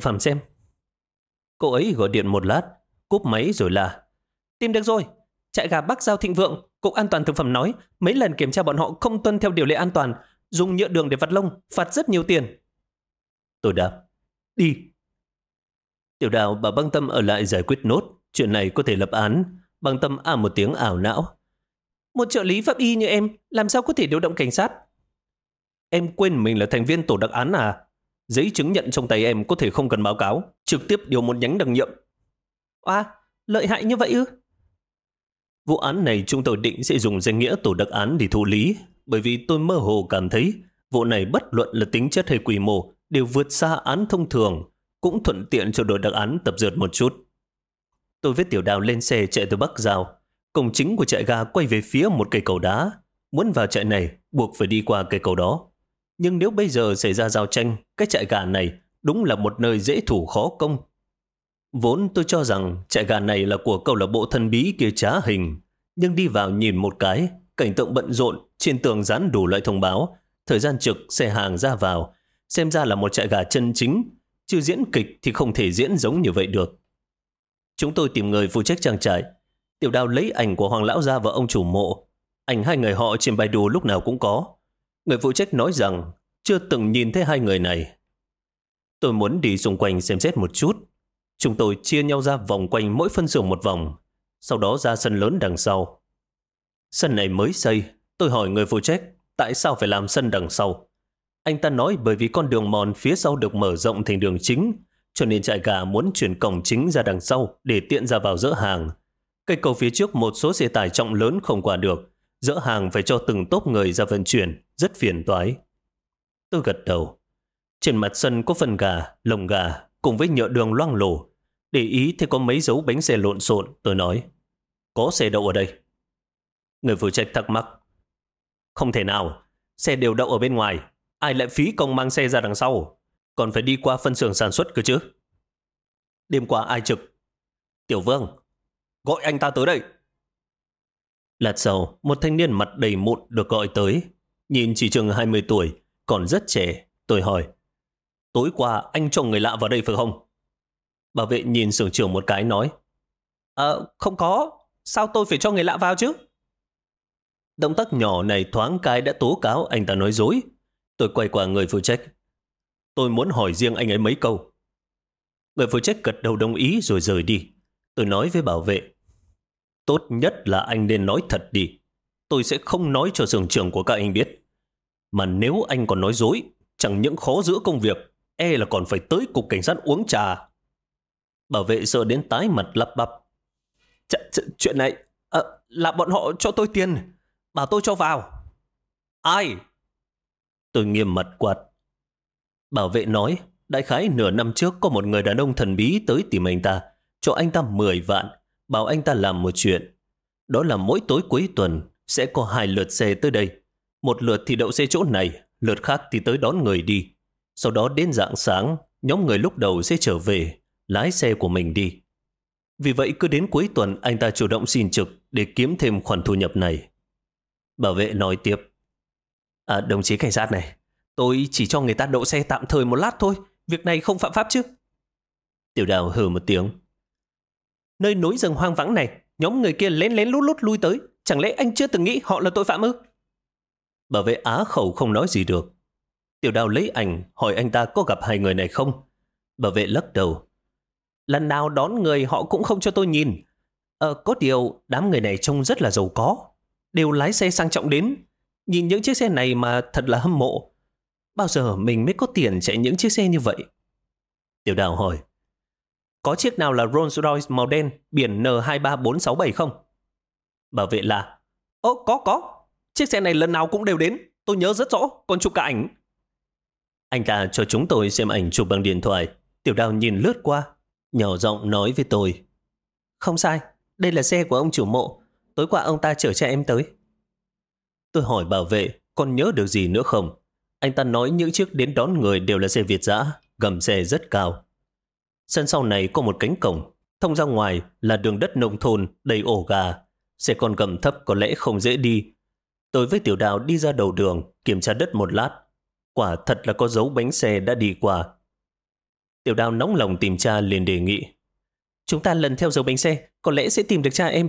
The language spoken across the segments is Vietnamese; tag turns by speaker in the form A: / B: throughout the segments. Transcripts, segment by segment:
A: phẩm xem. Cô ấy gọi điện một lát, cúp máy rồi là: Tìm được rồi, trại gà Bắc Giao Thịnh Vượng, Cục An toàn Thực phẩm nói mấy lần kiểm tra bọn họ không tuân theo điều lệ an toàn, dùng nhựa đường để vặt lông, phạt rất nhiều tiền. Tôi đáp: Đi. Tiểu Đào bảo Băng Tâm ở lại giải quyết nốt, chuyện này có thể lập án. Băng Tâm một tiếng ảo não: Một trợ lý pháp y như em, làm sao có thể điều động cảnh sát? Em quên mình là thành viên tổ đặc án à? Giấy chứng nhận trong tay em có thể không cần báo cáo, trực tiếp điều một nhánh đặc nhiệm. Lợi hại như vậy ư? Vụ án này chúng tôi định sẽ dùng danh nghĩa tổ đặc án để thụ lý, bởi vì tôi mơ hồ cảm thấy vụ này bất luận là tính chất hay quy mô đều vượt xa án thông thường, cũng thuận tiện cho đội đặc án tập dượt một chút. Tôi với Tiểu Đào lên xe chạy từ Bắc Giao. Cổng chính của trại gà quay về phía một cây cầu đá. Muốn vào trại này buộc phải đi qua cây cầu đó. Nhưng nếu bây giờ xảy ra giao tranh, cái trại gà này đúng là một nơi dễ thủ khó công. Vốn tôi cho rằng trại gà này là của câu lạc bộ thần bí kia trá hình. Nhưng đi vào nhìn một cái, cảnh tượng bận rộn, trên tường dán đủ loại thông báo, thời gian trực, xe hàng ra vào. Xem ra là một trại gà chân chính, chứ diễn kịch thì không thể diễn giống như vậy được. Chúng tôi tìm người phụ trách trang trại. Tiểu Đào lấy ảnh của Hoàng lão gia và ông chủ mộ. Ảnh hai người họ trên Baidu lúc nào cũng có. Người phụ trách nói rằng chưa từng nhìn thấy hai người này. Tôi muốn đi xung quanh xem xét một chút. Chúng tôi chia nhau ra vòng quanh mỗi phân xưởng một vòng, sau đó ra sân lớn đằng sau. Sân này mới xây. Tôi hỏi người phụ trách tại sao phải làm sân đằng sau. Anh ta nói bởi vì con đường mòn phía sau được mở rộng thành đường chính, cho nên trại gà muốn chuyển cổng chính ra đằng sau để tiện ra vào dỡ hàng. Cây cầu phía trước một số xe tải trọng lớn không qua được, dỡ hàng phải cho từng tốp người ra vận chuyển, rất phiền toái. Tôi gật đầu. Trên mặt sân có phân gà, lồng gà cùng với nhựa đường loang lổ. Để ý thấy có mấy dấu bánh xe lộn xộn, tôi nói: Có xe đậu ở đây. Người phụ trách thắc mắc: Không thể nào, xe đều đậu ở bên ngoài, ai lại phí công mang xe ra đằng sau, còn phải đi qua phân xưởng sản xuất cơ chứ. Đêm qua ai trực? Tiểu Vương. Gọi anh ta tới đây. Lát sau, một thanh niên mặt đầy mụn được gọi tới. Nhìn chỉ chừng 20 tuổi, còn rất trẻ. Tôi hỏi: Tối qua anh cho người lạ vào đây phải không? Bảo vệ nhìn xưởng trưởng một cái nói: Không có, sao tôi phải cho người lạ vào chứ? Động tác nhỏ này thoáng cái đã tố cáo anh ta nói dối. Tôi quay qua người phụ trách: Tôi muốn hỏi riêng anh ấy mấy câu. Người phụ trách gật đầu đồng ý rồi rời đi. Tôi nói với bảo vệ: Tốt nhất là anh nên nói thật đi. Tôi sẽ không nói cho xưởng trưởng của các anh biết. Mà nếu anh còn nói dối, chẳng những khó giữ công việc, là còn phải tới cục cảnh sát uống trà. Bảo vệ sợ đến tái mặt lắp bắp: Chuyện này là bọn họ cho tôi tiền, bảo tôi cho vào. Ai? Tôi nghiêm mặt quát. Bảo vệ nói đại khái nửa năm trước có một người đàn ông thần bí tới tìm anh ta, cho anh ta 10 vạn, bảo anh ta làm một chuyện. Đó là mỗi tối cuối tuần sẽ có 2 lượt xe tới đây. Một lượt thì đậu xe chỗ này, lượt khác thì tới đón người đi. Sau đó đến rạng sáng, nhóm người lúc đầu sẽ trở về, lái xe của mình đi. Vì vậy cứ đến cuối tuần anh ta chủ động xin trực để kiếm thêm khoản thu nhập này. Bảo vệ nói tiếp: Đồng chí cảnh sát này, tôi chỉ cho người ta đậu xe tạm thời một lát thôi, việc này không phạm pháp chứ? Tiểu Đào hừ một tiếng: Nơi núi rừng hoang vắng này, nhóm người kia lén lén lút lút lui tới, chẳng lẽ anh chưa từng nghĩ họ là tội phạm ư? Bảo vệ á khẩu không nói gì được. Tiểu Đào lấy ảnh hỏi anh ta có gặp hai người này không. Bảo vệ lắc đầu: Lần nào đón người họ cũng không cho tôi nhìn. Có điều đám người này trông rất là giàu có, đều lái xe sang trọng đến. Nhìn những chiếc xe này mà thật là hâm mộ. Bao giờ mình mới có tiền chạy những chiếc xe như vậy? Tiểu Đào hỏi: Có chiếc nào là Rolls Royce màu đen biển N23467 không? Bảo vệ là: Có. Chiếc xe này lần nào cũng đều đến, tôi nhớ rất rõ, còn chụp cả ảnh. Anh ta cho chúng tôi xem ảnh chụp bằng điện thoại. Tiểu Đào nhìn lướt qua, nhỏ giọng nói với tôi: Không sai, đây là xe của ông chủ mộ. Tối qua ông ta chở cha em tới. Tôi hỏi bảo vệ còn nhớ được gì nữa không. Anh ta nói những chiếc đến đón người đều là xe Việt dã, gầm xe rất cao. Sân sau này có một cánh cổng, thông ra ngoài là đường đất nông thôn đầy ổ gà. Xe con gầm thấp có lẽ không dễ đi. Tôi với Tiểu Đào đi ra đầu đường kiểm tra đất một lát. Quả thật là có dấu bánh xe đã đi qua. Tiểu Đào nóng lòng tìm cha liền đề nghị. Chúng ta lần theo dấu bánh xe, có lẽ sẽ tìm được cha em.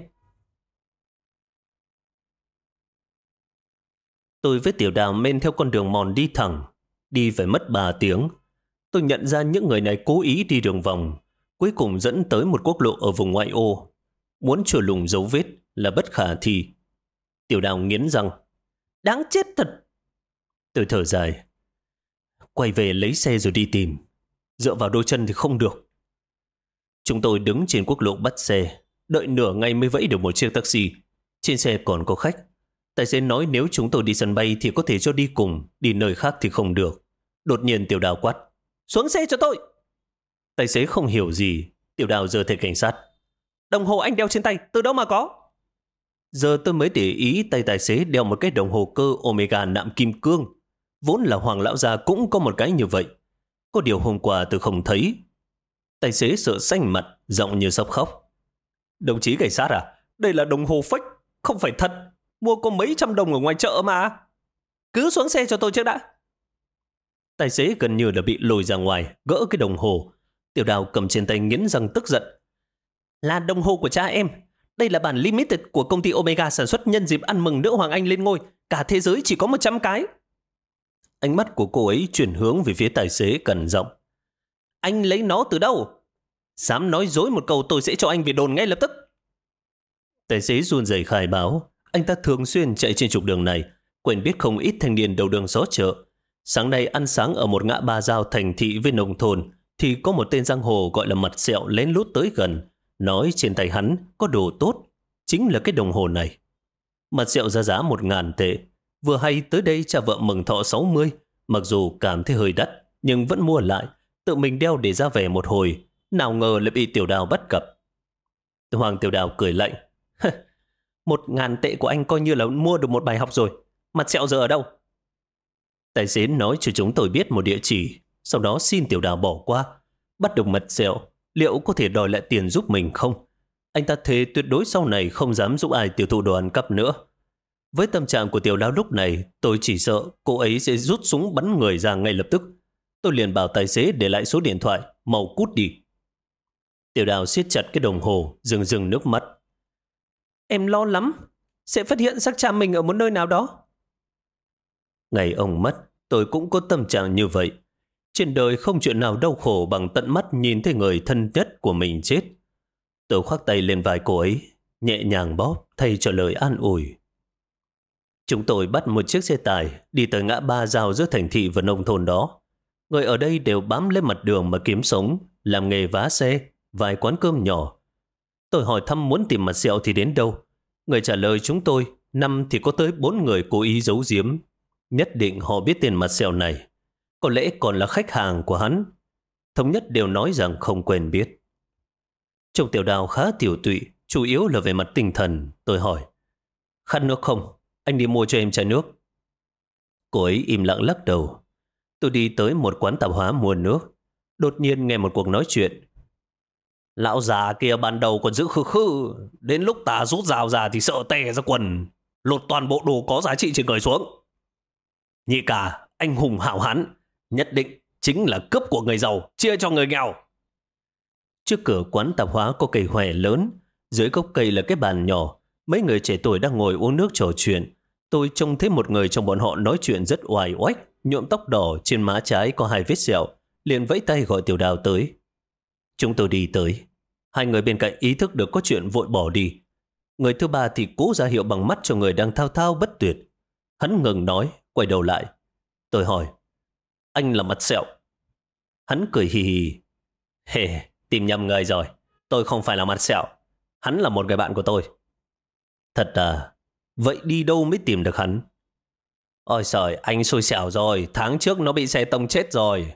A: Tôi với Tiểu Đào men theo con đường mòn đi thẳng. Đi phải mất 3 tiếng. Tôi nhận ra những người này cố ý đi đường vòng, cuối cùng dẫn tới một quốc lộ ở vùng ngoại ô. Muốn trôi lùng dấu vết là bất khả thi. Tiểu Đào nghiến răng. Đáng chết thật. Tôi thở dài. Quay về lấy xe rồi đi tìm. Dựa vào đôi chân thì không được. Chúng tôi đứng trên quốc lộ bắt xe. Đợi nửa ngày mới vẫy được một chiếc taxi. Trên xe còn có khách. Tài xế nói nếu chúng tôi đi sân bay thì có thể cho đi cùng, đi nơi khác thì không được. Đột nhiên Tiểu Đào quát. Xuống xe cho tôi. Tài xế không hiểu gì. Tiểu Đào giơ thẻ cảnh sát. Đồng hồ anh đeo trên tay, từ đâu mà có? Giờ tôi mới để ý tay tài xế đeo một cái đồng hồ cơ Omega nạm kim cương. Vốn là Hoàng lão gia cũng có một cái như vậy. Có điều hôm qua tôi không thấy. Tài xế sợ xanh mặt, giọng như sắp khóc. Đồng chí cảnh sát à? Đây là đồng hồ fake, không phải thật. Mua có mấy trăm đồng ở ngoài chợ mà. Cứ xuống xe cho tôi trước đã. Tài xế gần như đã bị lôi ra ngoài, gỡ cái đồng hồ. Tiểu Đào cầm trên tay nghiến răng tức giận. Là đồng hồ của cha em. Đây là bản limited của công ty Omega sản xuất nhân dịp ăn mừng nữ hoàng Anh lên ngôi. Cả thế giới chỉ có 100 cái. Ánh mắt của cô ấy chuyển hướng về phía tài xế cẩn giọng. Anh lấy nó từ đâu? Dám nói dối một câu tôi sẽ cho anh về đồn ngay lập tức. Tài xế run rẩy khai báo. Anh ta thường xuyên chạy trên trục đường này, quen biết không ít thanh niên đầu đường xó chợ. Sáng nay ăn sáng ở một ngã ba giao thành thị với nông thôn thì có một tên giang hồ gọi là Mặt Sẹo lén lút tới gần, nói trên tay hắn có đồ tốt, chính là cái đồng hồ này. Mặt Sẹo ra giá 1.000 tệ. Vừa hay tới đây cha vợ mừng thọ 60, mặc dù cảm thấy hơi đắt nhưng vẫn mua lại, tự mình đeo để ra về một hồi. Nào ngờ lại bị Tiểu Đào bắt gặp. Hoàng Tiểu Đào cười lạnh. 1.000 tệ của anh coi như là mua được một bài học rồi. Mặt Sẹo giờ ở đâu? Tài xế nói cho chúng tôi biết một địa chỉ, sau đó xin Tiểu Đào bỏ qua. Bắt được Mặt Sẹo, liệu có thể đòi lại tiền giúp mình không? Anh ta thề tuyệt đối sau này không dám giúp ai tiêu thụ đồ ăn cắp nữa. Với tâm trạng của Tiểu Đào lúc này, tôi chỉ sợ cô ấy sẽ rút súng bắn người ra ngay lập tức. Tôi liền bảo tài xế để lại số điện thoại, mau cút đi. Tiểu Đào siết chặt cái đồng hồ, rưng rưng nước mắt. Em lo lắm, sẽ phát hiện xác cha mình ở một nơi nào đó. Ngày ông mất, tôi cũng có tâm trạng như vậy. Trên đời không chuyện nào đau khổ bằng tận mắt nhìn thấy người thân nhất của mình chết. Tôi khoác tay lên vai cô ấy, nhẹ nhàng bóp thay cho lời an ủi. Chúng tôi bắt một chiếc xe tải đi tới ngã ba giao giữa thành thị và nông thôn đó. Người ở đây đều bám lên mặt đường mà kiếm sống, làm nghề vá xe, vài quán cơm nhỏ. Tôi hỏi thăm muốn tìm Mặt Sẹo thì đến đâu. Người trả lời chúng tôi, năm thì có tới 4 người cố ý giấu giếm. Nhất định họ biết tên Mặt Sẹo này. Có lẽ còn là khách hàng của hắn. Thống nhất đều nói rằng không quen biết. Trông Tiểu Đào khá tiểu tụy, chủ yếu là về mặt tinh thần. Tôi hỏi, khát nước không? Anh đi mua cho em chai nước. Cô ấy im lặng lắc đầu. Tôi đi tới một quán tạp hóa mua nước. Đột nhiên nghe một cuộc nói chuyện. Lão già kia ban đầu còn giữ khư khư, đến lúc ta rút dao ra thì sợ tè ra quần, lột toàn bộ đồ có giá trị trên người xuống. Nhị ca, anh hùng hảo hán, nhất định chính là cướp của người giàu, chia cho người nghèo. Trước cửa quán tạp hóa có cây hòe lớn, dưới gốc cây là cái bàn nhỏ, mấy người trẻ tuổi đang ngồi uống nước trò chuyện. Tôi trông thấy một người trong bọn họ nói chuyện rất oai oách, nhuộm tóc đỏ, trên má trái có 2 vết sẹo, liền vẫy tay gọi Tiểu Đào tới. Chúng tôi đi tới. 2 người bên cạnh ý thức được có chuyện vội bỏ đi. Người thứ 3 thì cố ra hiệu bằng mắt cho người đang thao thao bất tuyệt. Hắn ngừng nói, quay đầu lại. Tôi hỏi, anh là Mặt Sẹo? Hắn cười hì hì. Hề, tìm nhầm người rồi. Tôi không phải là Mặt Sẹo. Hắn là một người bạn của tôi. Thật à? Vậy đi đâu mới tìm được hắn? Ôi trời, anh xui xẻo rồi. Tháng trước nó bị xe tông chết rồi.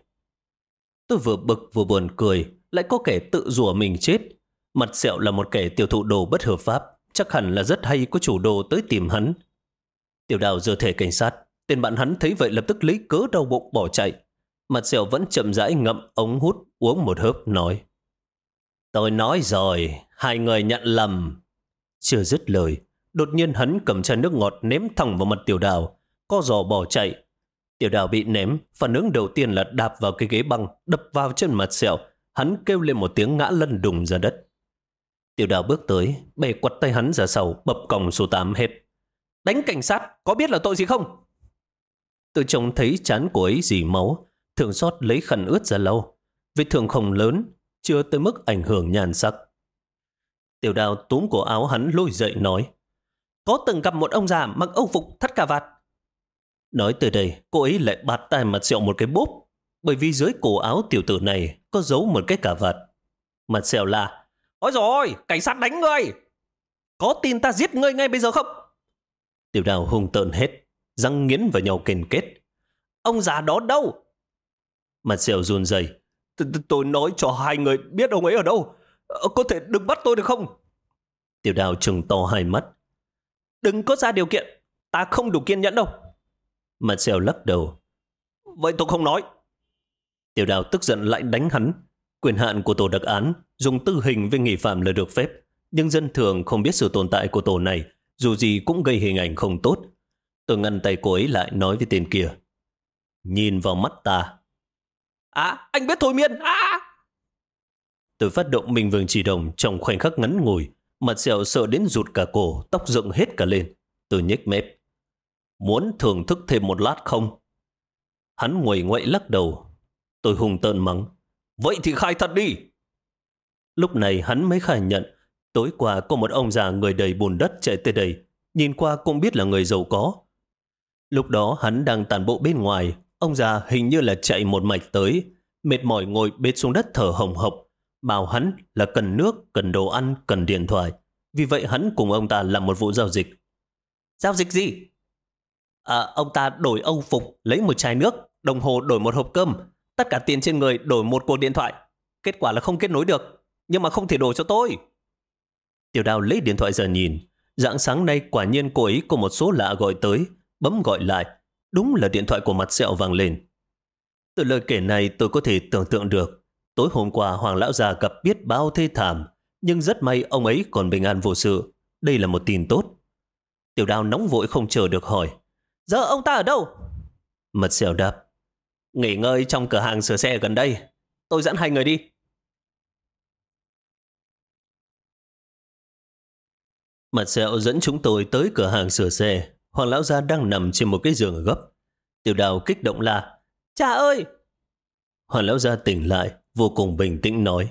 A: Tôi vừa bực vừa buồn cười. Lại có kẻ tự rủa mình chết. Mặt Sẹo là một kẻ tiêu thụ đồ bất hợp pháp. Chắc hẳn là rất hay có chủ đồ tới tìm hắn. Tiểu Đào giơ thẻ cảnh sát. Tên bạn hắn thấy vậy lập tức lấy cớ đau bụng bỏ chạy. Mặt Sẹo vẫn chậm rãi ngậm ống hút, uống một hớp nói. Tôi nói rồi, 2 người nhận lầm. Chưa dứt lời, đột nhiên hắn cầm chai nước ngọt ném thẳng vào mặt Tiểu Đào, co giò bỏ chạy. Tiểu Đào bị ném, phản ứng đầu tiên là đạp vào cái ghế băng, đập vào chân mặt Sẹo. Hắn kêu lên một tiếng ngã lăn đùng ra đất. Tiểu Đào bước tới, bẻ quặt tay hắn ra sau, bập còng số 8 hết. Đánh cảnh sát, có biết là tội gì không? Tôi trông thấy trán của ấy dì máu, thường xót lấy khăn ướt ra lau. Vết thương không lớn, chưa tới mức ảnh hưởng nhan sắc. Tiểu Đào túm cổ áo hắn lôi dậy nói, có từng gặp một ông già mặc âu phục thắt cà vạt. Nói từ đây, cô ấy lại bạt tai mặt Sẹo một cái bốp, bởi vì dưới cổ áo tiểu tử này có giấu một cái cà vạt. Mặt Sẹo là, ôi rồi, cảnh sát đánh ngươi! Có tin ta giết ngươi ngay bây giờ không? Tiểu Đào hung tợn hết, răng nghiến vào nhau kền kết. Ông già đó đâu? Mặt Sẹo run rẩy. Tôi nói cho hai người biết ông ấy ở đâu. Có thể đừng bắt tôi được không? Tiểu Đào trừng to hai mắt. Đừng có ra điều kiện, ta không đủ kiên nhẫn đâu. Mặt Sẹo lắc đầu. Vậy tôi không nói. Tiểu Đào tức giận lại đánh hắn. Quyền hạn của tổ đặc án dùng tử hình với nghi phạm là được phép, nhưng dân thường không biết sự tồn tại của tổ này, dù gì cũng gây hình ảnh không tốt. Tôi ngăn tay cô ấy lại, nói với tên kia, nhìn vào mắt ta. À, anh biết thôi miên. Tôi phát động Minh Vương Chỉ Đồng trong khoảnh khắc ngắn ngủi. Mặt Sẹo sợ đến rụt cả cổ, tóc dựng hết cả lên. Tôi nhếch mép. Muốn thưởng thức thêm một lát không? Hắn nguầy nguậy lắc đầu. Tôi hùng tợn mắng. Vậy thì khai thật đi. Lúc này hắn mới khai nhận. Tối qua có một ông già người đầy bùn đất chạy tới đây. Nhìn qua cũng biết là người giàu có. Lúc đó hắn đang tản bộ bên ngoài. Ông già hình như là chạy một mạch tới. Mệt mỏi ngồi bệt xuống đất thở hồng hộc. Bảo hắn là cần nước, cần đồ ăn, cần điện thoại. Vì vậy hắn cùng ông ta làm một vụ giao dịch. Giao dịch gì? Ông ta đổi âu phục, lấy một chai nước, đồng hồ đổi một hộp cơm, tất cả tiền trên người đổi một cuộc điện thoại. Kết quả là không kết nối được, nhưng mà không thể đổi cho tôi. Tiểu Đào lấy điện thoại ra nhìn. Rạng sáng nay quả nhiên cô ấy có một số lạ gọi tới. Bấm gọi lại. Đúng là điện thoại của Mặt Sẹo vang lên. Từ lời kể này tôi có thể tưởng tượng được. Tối hôm qua Hoàng lão già gặp biết bao thê thảm, nhưng rất may ông ấy còn bình an vô sự. Đây là một tin tốt. Tiểu Đào nóng vội không chờ được hỏi, giờ ông ta ở đâu? Mặt Sẹo đáp, nghỉ ngơi trong cửa hàng sửa xe gần đây. Tôi dẫn hai người đi. Mặt Sẹo dẫn chúng tôi tới cửa hàng sửa xe. Hoàng lão gia đang nằm trên một cái giường ở gấp. Tiểu Đào kích động la, cha ơi! Hoàng lão gia tỉnh lại, vô cùng bình tĩnh nói,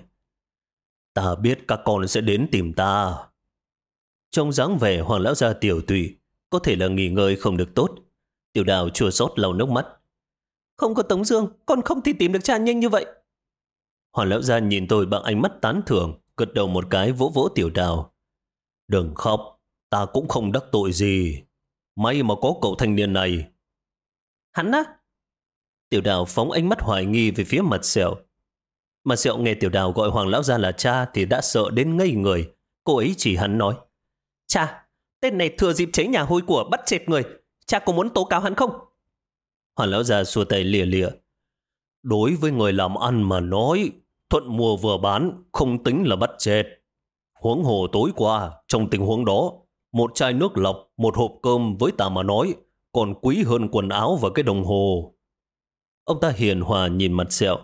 A: ta biết các con sẽ đến tìm ta. Trong dáng vẻ Hoàng lão gia tiểu tụy, có thể là nghỉ ngơi không được tốt. Tiểu Đào chua xót lau nước mắt. Không có Tống Dương, con không thể tìm được cha nhanh như vậy. Hoàng lão gia nhìn tôi bằng ánh mắt tán thưởng, gật đầu một cái, vỗ vỗ Tiểu Đào. Đừng khóc, ta cũng không đắc tội gì. May mà có cậu thanh niên này. Hắn á? Tiểu Đào phóng ánh mắt hoài nghi về phía Mặt Sẹo. Mặt Sẹo nghe Tiểu Đào gọi Hoàng lão gia là cha thì đã sợ đến ngây người. Cô ấy chỉ hắn nói, cha, tên này thừa dịp cháy nhà hôi của bắt chết người. Cha có muốn tố cáo hắn không? Hoàng lão già xua tay lìa lìa. Đối với người làm ăn mà nói, thuận mua vừa bán không tính là bắt chết. Huống hồ tối qua, trong tình huống đó, một chai nước lọc, một hộp cơm với ta mà nói còn quý hơn quần áo và cái đồng hồ. Ông ta hiền hòa nhìn Mặt Sẹo.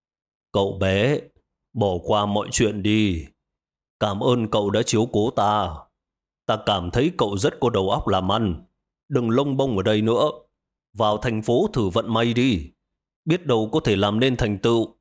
A: Cậu bé, bỏ qua mọi chuyện đi. Cảm ơn cậu đã chiếu cố ta. Ta cảm thấy cậu rất có đầu óc làm ăn. Đừng lông bông ở đây nữa. Vào thành phố thử vận may đi. Biết đâu có thể làm nên thành tựu.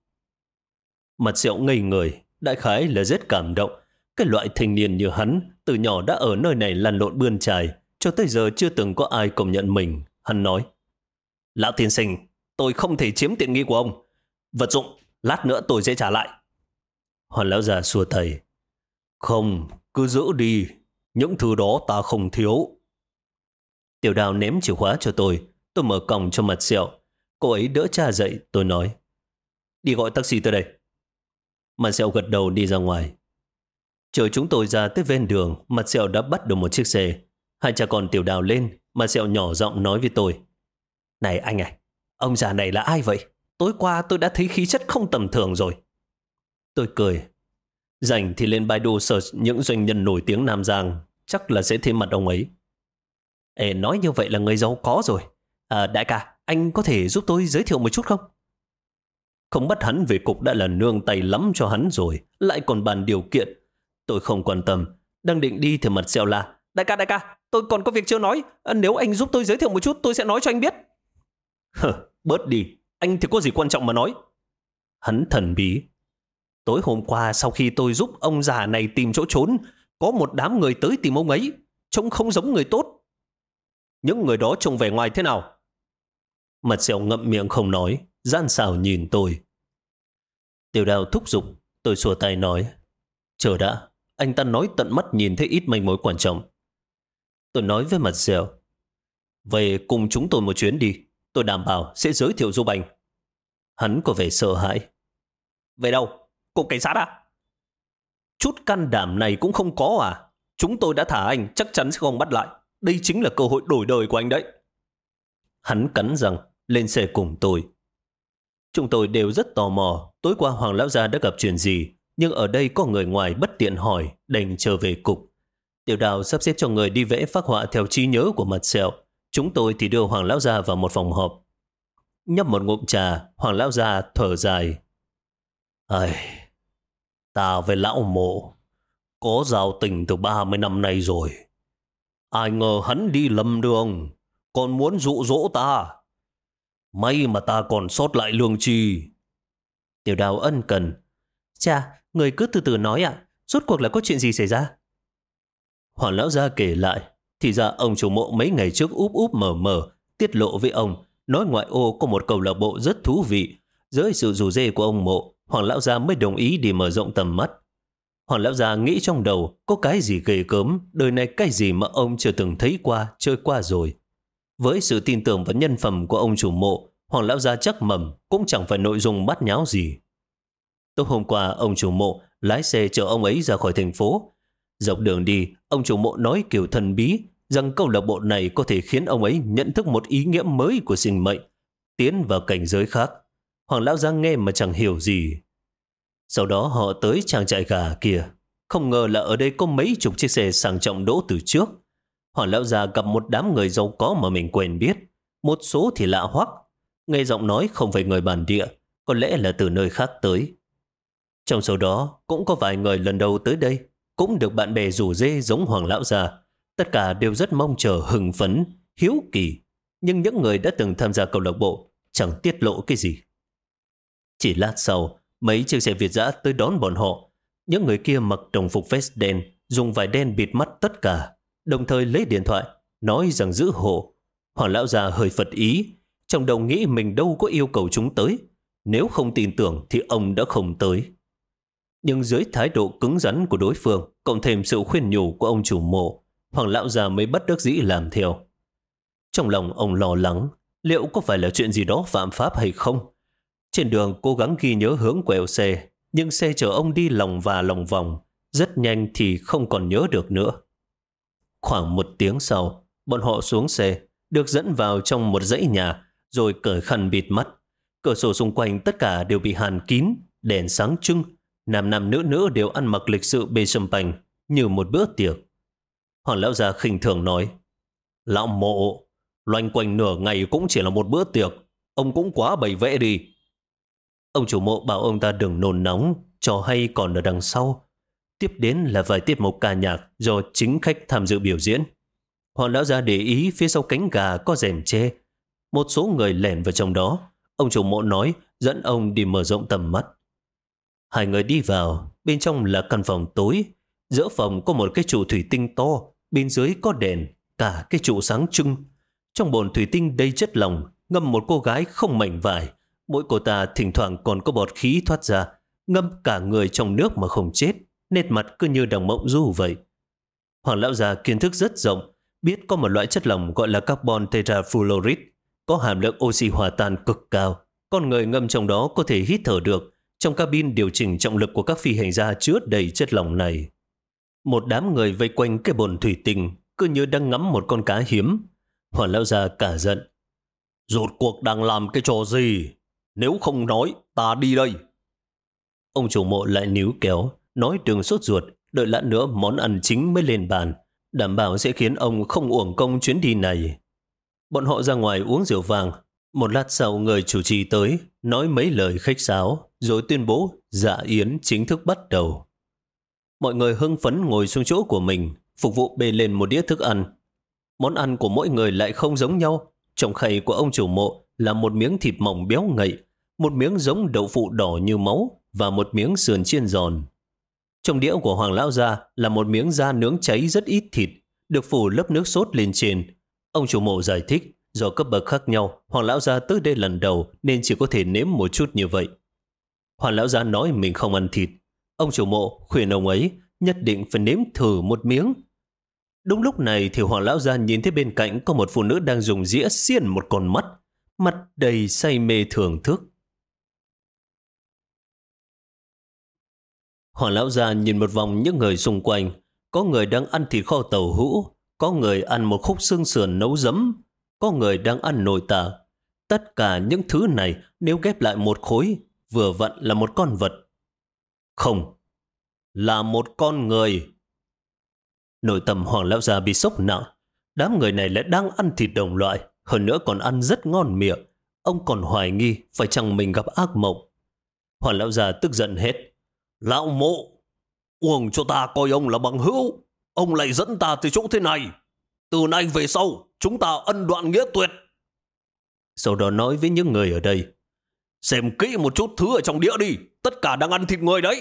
A: Mặt Sẹo ngây người, đại khái là rất cảm động. Cái loại thanh niên như hắn, từ nhỏ đã ở nơi này lăn lộn bươn chải, cho tới giờ chưa từng có ai công nhận mình. Hắn nói, lão tiên sinh, tôi không thể chiếm tiện nghi của ông. Vật dụng, lát nữa tôi sẽ trả lại. Hoàng lão già xua tay. Không, cứ giữ đi. Những thứ đó ta không thiếu. Tiểu Đào ném chìa khóa cho tôi mở còng cho Mặt Sẹo. Cô ấy đỡ cha dậy, tôi nói, đi gọi taxi tới đây. Mặt Sẹo gật đầu đi ra ngoài. Chờ chúng tôi ra tới ven đường, Mặt Sẹo đã bắt được một chiếc xe. Hai cha con Tiểu Đào lên, Mặt Sẹo nhỏ giọng nói với tôi, này anh à, ông già này là ai vậy? Tối qua tôi đã thấy khí chất không tầm thường rồi. Tôi cười. Rảnh thì lên Baidu search những doanh nhân nổi tiếng Nam Giang, chắc là sẽ thấy mặt ông ấy. Ê, nói như vậy là người giàu có rồi. Đại ca, anh có thể giúp tôi giới thiệu một chút không? Không bắt hắn về cục đã là nương tay lắm cho hắn rồi, lại còn bàn điều kiện. Tôi không quan tâm, đang định đi thì mặt sẹo là: đại ca, tôi còn có việc chưa nói. Nếu anh giúp tôi giới thiệu một chút, tôi sẽ nói cho anh biết. Bớt đi, anh thì có gì quan trọng mà nói. Hắn thần bí: tối hôm qua sau khi tôi giúp ông già này tìm chỗ trốn, có một đám người tới tìm ông ấy, trông không giống người tốt. Những người đó trông vẻ ngoài thế nào? Mặt sẹo ngậm miệng không nói, gian xảo nhìn tôi. Tiểu Đào thúc giục, tôi xua tay nói: chờ đã, anh ta nói tận mắt nhìn thấy ít manh mối quan trọng. Tôi nói với mặt sẹo: về cùng chúng tôi một chuyến đi, tôi đảm bảo sẽ giới thiệu giúp anh. Hắn có vẻ sợ hãi. Về đâu? Cục cảnh sát à? Chút can đảm này cũng không có à? Chúng tôi đã thả anh, chắc chắn sẽ không bắt lại. Đây chính là cơ hội đổi đời của anh đấy. Hắn cắn răng, lên xe cùng tôi. Chúng tôi đều rất tò mò tối qua Hoàng lão gia đã gặp chuyện gì, nhưng ở đây có người ngoài bất tiện hỏi, đành trở về cục. Tiểu Đào sắp xếp cho người đi vẽ phác họa theo trí nhớ của mặt sẹo. Chúng tôi thì đưa Hoàng lão gia vào một phòng họp. Nhấp một ngụm trà, Hoàng lão gia thở dài. Ta với lão Mộ có giao tình từ 30 năm nay rồi. Ai ngờ hắn đi lầm đường, còn muốn dụ dỗ ta. May mà ta còn sót lại lương tri. Tiểu Đào ân cần. Chà, người cứ từ từ nói ạ. Rốt cuộc là có chuyện gì xảy ra? Hoàng lão gia kể lại. Thì ra ông chủ Mộ mấy ngày trước úp úp mở mở tiết lộ với ông, nói ngoại ô có một câu lạc bộ rất thú vị. Dưới sự rủ rê của ông Mộ, Hoàng lão gia mới đồng ý đi mở rộng tầm mắt. Hoàng lão gia nghĩ trong đầu có cái gì ghê gớm, đời này cái gì mà ông chưa từng thấy qua, chơi qua rồi. Với sự tin tưởng vào nhân phẩm của ông chủ Mộ, Hoàng lão gia chắc mầm cũng chẳng phải nội dung bát nháo gì. Tối hôm qua ông chủ Mộ lái xe chở ông ấy ra khỏi thành phố. Dọc đường đi, ông chủ Mộ nói kiểu thần bí rằng câu lạc bộ này có thể khiến ông ấy nhận thức một ý nghĩa mới của sinh mệnh, tiến vào cảnh giới khác. Hoàng lão gia nghe mà chẳng hiểu gì. Sau đó họ tới trang trại gà kia. Không ngờ là ở đây có mấy chục chiếc xe sang trọng đỗ từ trước. Hoàng lão già gặp một đám người giàu có mà mình quen biết. Một số thì lạ hoắc, nghe giọng nói không phải người bản địa, có lẽ là từ nơi khác tới. Trong số đó cũng có vài người lần đầu tới đây, cũng được bạn bè rủ rê giống Hoàng lão già. Tất cả đều rất mong chờ, hưng phấn, hiếu kỳ. Nhưng những người đã từng tham gia câu lạc bộ chẳng tiết lộ cái gì. Chỉ lát sau, mấy chiếc xe Việt dã tới đón bọn họ. Những người kia mặc đồng phục vest đen, dùng vải đen bịt mắt tất cả, đồng thời lấy điện thoại, nói rằng giữ hộ. Hoàng lão già hơi phật ý, trong đầu nghĩ mình đâu có yêu cầu chúng tới. Nếu không tin tưởng thì ông đã không tới. Nhưng dưới thái độ cứng rắn của đối phương, cộng thêm sự khuyên nhủ của ông chủ Mộ, Hoàng lão già mới bất đắc dĩ làm theo. Trong lòng ông lo lắng, liệu có phải là chuyện gì đó phạm pháp hay không? Trên đường cố gắng ghi nhớ hướng quẹo xe, nhưng xe chở ông đi lòng và lòng vòng, rất nhanh thì không còn nhớ được nữa. Khoảng 1 tiếng sau, bọn họ xuống xe, được dẫn vào trong một dãy nhà, rồi cởi khăn bịt mắt. Cửa sổ xung quanh tất cả đều bị hàn kín, đèn sáng trưng. Nam nữ đều ăn mặc lịch sự bê champagne như một bữa tiệc. Hoàng lão già khinh thường nói: Lão Mộ, loanh quanh nửa ngày cũng chỉ là một bữa tiệc, ông cũng quá bày vẽ đi. Ông chủ Mộ bảo ông ta đừng nôn nóng, trò hay còn ở đằng sau. Tiếp đến là vài tiết mục ca nhạc do chính khách tham dự biểu diễn. Hoàng lão già để ý phía sau cánh gà có rèm tre. Một số người lẻn vào trong đó. Ông chủ Mộ nói dẫn ông đi mở rộng tầm mắt. Hai người đi vào, bên trong là căn phòng tối. Giữa phòng có một cái trụ thủy tinh to, bên dưới có đèn, cả cái trụ sáng trưng. Trong bồn thủy tinh đầy chất lỏng, ngâm một cô gái không mảnh vải. Mỗi cô ta thỉnh thoảng còn có bọt khí thoát ra, ngâm cả người trong nước mà không chết, nét mặt cứ như đang mộng du vậy. Hoàng lão già kiến thức rất rộng, biết có một loại chất lỏng gọi là carbon tetrafluoride, có hàm lượng oxy hòa tan cực cao. Con người ngâm trong đó có thể hít thở được. Trong cabin điều chỉnh trọng lực của các phi hành gia chứa đầy chất lỏng này. Một đám người vây quanh cái bồn thủy tinh, cứ như đang ngắm một con cá hiếm. Hoàng lão già cả giận: Rốt cuộc đang làm cái trò gì? Nếu không nói, ta đi đây. Ông chủ Mộ lại níu kéo, nói đừng sốt ruột, đợi lát nữa món ăn chính mới lên bàn, đảm bảo sẽ khiến ông không uổng công chuyến đi này. Bọn họ ra ngoài uống rượu vàng. Một lát sau người chủ trì tới, nói mấy lời khách sáo, rồi tuyên bố dạ yến chính thức bắt đầu. Mọi người hưng phấn ngồi xuống chỗ của mình, phục vụ bê lên một đĩa thức ăn. Món ăn của mỗi người lại không giống nhau. Trong khay của ông chủ mộ là một miếng thịt mỏng béo ngậy, một miếng giống đậu phụ đỏ như máu và một miếng sườn chiên giòn. Trong đĩa của Hoàng lão gia là một miếng da nướng cháy rất ít thịt, được phủ lớp nước sốt lên trên. Ông chủ mộ giải thích, do cấp bậc khác nhau, Hoàng lão gia tới đây lần đầu nên chỉ có thể nếm một chút như vậy. Hoàng lão gia nói mình không ăn thịt. Ông chủ mộ khuyên ông ấy nhất định phải nếm thử một miếng. Đúng lúc này thì Hoàng lão gia nhìn thấy bên cạnh có một phụ nữ đang dùng dĩa xiên một con mắt, mặt đầy say mê thưởng thức. Hoàng lão gia nhìn một vòng những người xung quanh, có người đang ăn thịt kho tàu hũ, có người ăn một khúc xương sườn nấu giấm, có người đang ăn nồi tả. Tất cả những thứ này nếu ghép lại một khối, vừa vặn là một con vật. Không, là một con người. Nội tâm Hoàng lão gia bị sốc nặng. Đám người này lại đang ăn thịt đồng loại, hơn nữa còn ăn rất ngon miệng. Ông còn hoài nghi phải chăng mình gặp ác mộng. Hoàng lão gia tức giận hết. Lão mộ, uổng cho ta coi ông là bằng hữu, ông lại dẫn ta tới chỗ thế này. Từ nay về sau, chúng ta ân đoạn nghĩa tuyệt. Sau đó nói với những người ở đây, xem kỹ một chút thứ ở trong đĩa đi, tất cả đang ăn thịt người đấy.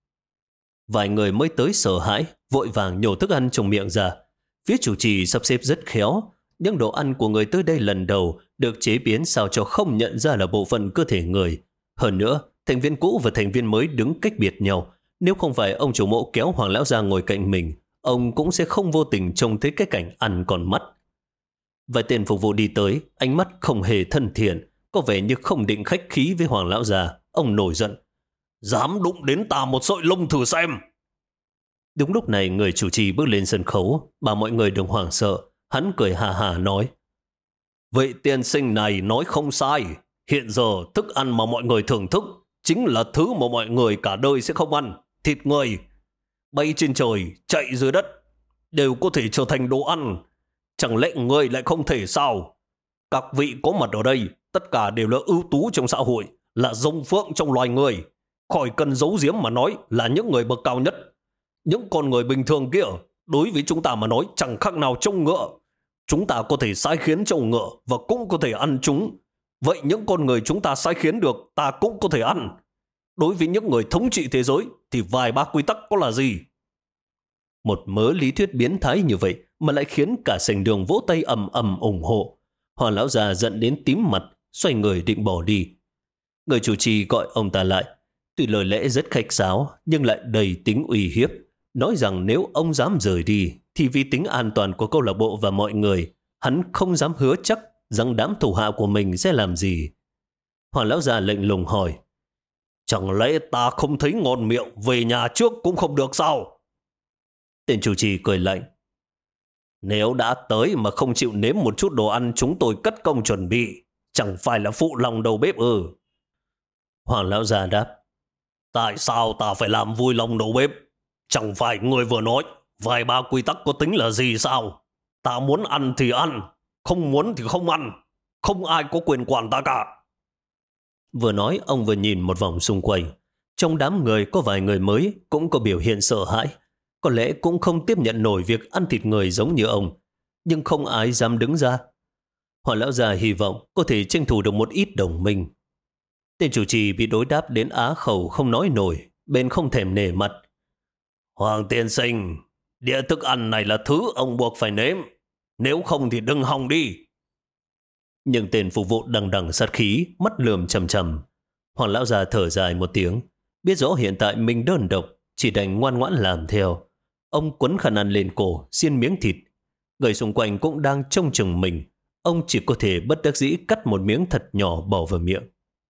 A: Vài người mới tới sợ hãi, vội vàng nhổ thức ăn trong miệng ra. Phía chủ trì sắp xếp rất khéo, những đồ ăn của người tới đây lần đầu được chế biến sao cho không nhận ra là bộ phận cơ thể người. Hơn nữa, thành viên cũ và thành viên mới đứng cách biệt nhau. Nếu không phải ông chủ mộ kéo Hoàng lão gia ngồi cạnh mình, ông cũng sẽ không vô tình trông thấy cái cảnh ăn còn mắt. Vài tên phục vụ đi tới, ánh mắt không hề thân thiện, có vẻ như không định khách khí với Hoàng lão gia. Ông nổi giận. Dám đụng đến ta một sợi lông thử xem. Đúng lúc này người chủ trì bước lên sân khấu, bảo mọi người đừng hoảng sợ. Hắn cười hà hà nói, vị tiên sinh này nói không sai. Hiện giờ thức ăn mà mọi người thưởng thức chính là thứ mà mọi người cả đời sẽ không ăn. Thịt người, bay trên trời, chạy dưới đất, đều có thể trở thành đồ ăn. Chẳng lẽ người lại không thể sao? Các vị có mặt ở đây, tất cả đều là ưu tú trong xã hội, là rồng phượng trong loài người. Khỏi cần giấu giếm mà nói là những người bậc cao nhất. Những con người bình thường kia, đối với chúng ta mà nói chẳng khác nào trông ngựa. Chúng ta có thể sai khiến trông ngựa và cũng có thể ăn chúng. Vậy những con người chúng ta sai khiến được, ta cũng có thể ăn. Đối với những người thống trị thế giới thì vài ba quy tắc có là gì? Một mớ lý thuyết biến thái như vậy mà lại khiến cả sảnh đường vỗ tay ầm ầm ủng hộ. Hoàng lão già giận đến tím mặt, xoay người định bỏ đi. Người chủ trì gọi ông ta lại. Tuy lời lẽ rất khách sáo nhưng lại đầy tính uy hiếp, nói rằng nếu ông dám rời đi thì vì tính an toàn của câu lạc bộ và mọi người, hắn không dám hứa chắc rằng đám thủ hạ của mình sẽ làm gì. Hoàng lão già lạnh lùng hỏi, chẳng lẽ ta không thấy ngon miệng, về nhà trước cũng không được sao? Tên chủ trì cười lạnh, nếu đã tới mà không chịu nếm một chút đồ ăn chúng tôi cất công chuẩn bị, chẳng phải là phụ lòng đầu bếp ư? Hoàng lão già đáp, tại sao ta phải làm vui lòng đầu bếp? Chẳng phải người vừa nói vài ba quy tắc có tính là gì sao? Ta muốn ăn thì ăn, không muốn thì không ăn. Không ai có quyền quản ta cả. Vừa nói ông vừa nhìn một vòng xung quanh. Trong đám người có vài người mới cũng có biểu hiện sợ hãi. Có lẽ cũng không tiếp nhận nổi việc ăn thịt người giống như ông. Nhưng không ai dám đứng ra. Hoàng lão già hy vọng có thể tranh thủ được một ít đồng minh. Tên chủ trì bị đối đáp đến á khẩu không nói nổi, bên không thèm nể mặt. Hoàng tiên sinh, đĩa thức ăn này là thứ ông buộc phải nếm. Nếu không thì đừng hòng đi. Nhưng tên phục vụ đằng đằng sát khí, mắt lườm chầm chầm. Hoàng lão già thở dài một tiếng, biết rõ hiện tại mình đơn độc, chỉ đành ngoan ngoãn làm theo. Ông quấn khăn ăn lên cổ, xiên miếng thịt. Người xung quanh cũng đang trông chừng mình. Ông chỉ có thể bất đắc dĩ cắt một miếng thật nhỏ bỏ vào miệng.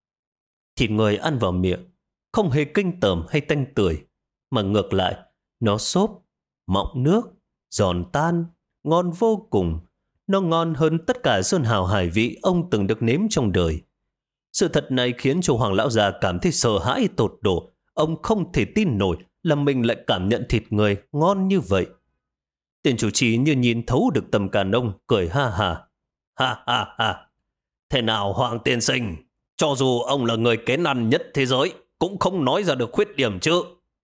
A: Thịt người ăn vào miệng, không hề kinh tởm hay tanh tưởi, mà ngược lại, nó xốp, mọng nước, giòn tan, ngon vô cùng. Nó ngon hơn tất cả sơn hào hải vị ông từng được nếm trong đời. Sự thật này khiến cho Hoàng lão già cảm thấy sợ hãi tột độ. Ông không thể tin nổi là mình lại cảm nhận thịt người ngon như vậy. Tên chủ trì như nhìn thấu được tầm càn ông, cười ha ha. Ha ha ha.
B: Thế nào Hoàng tiên sinh, cho dù ông là người kén ăn nhất thế giới, cũng không nói ra được khuyết điểm chứ.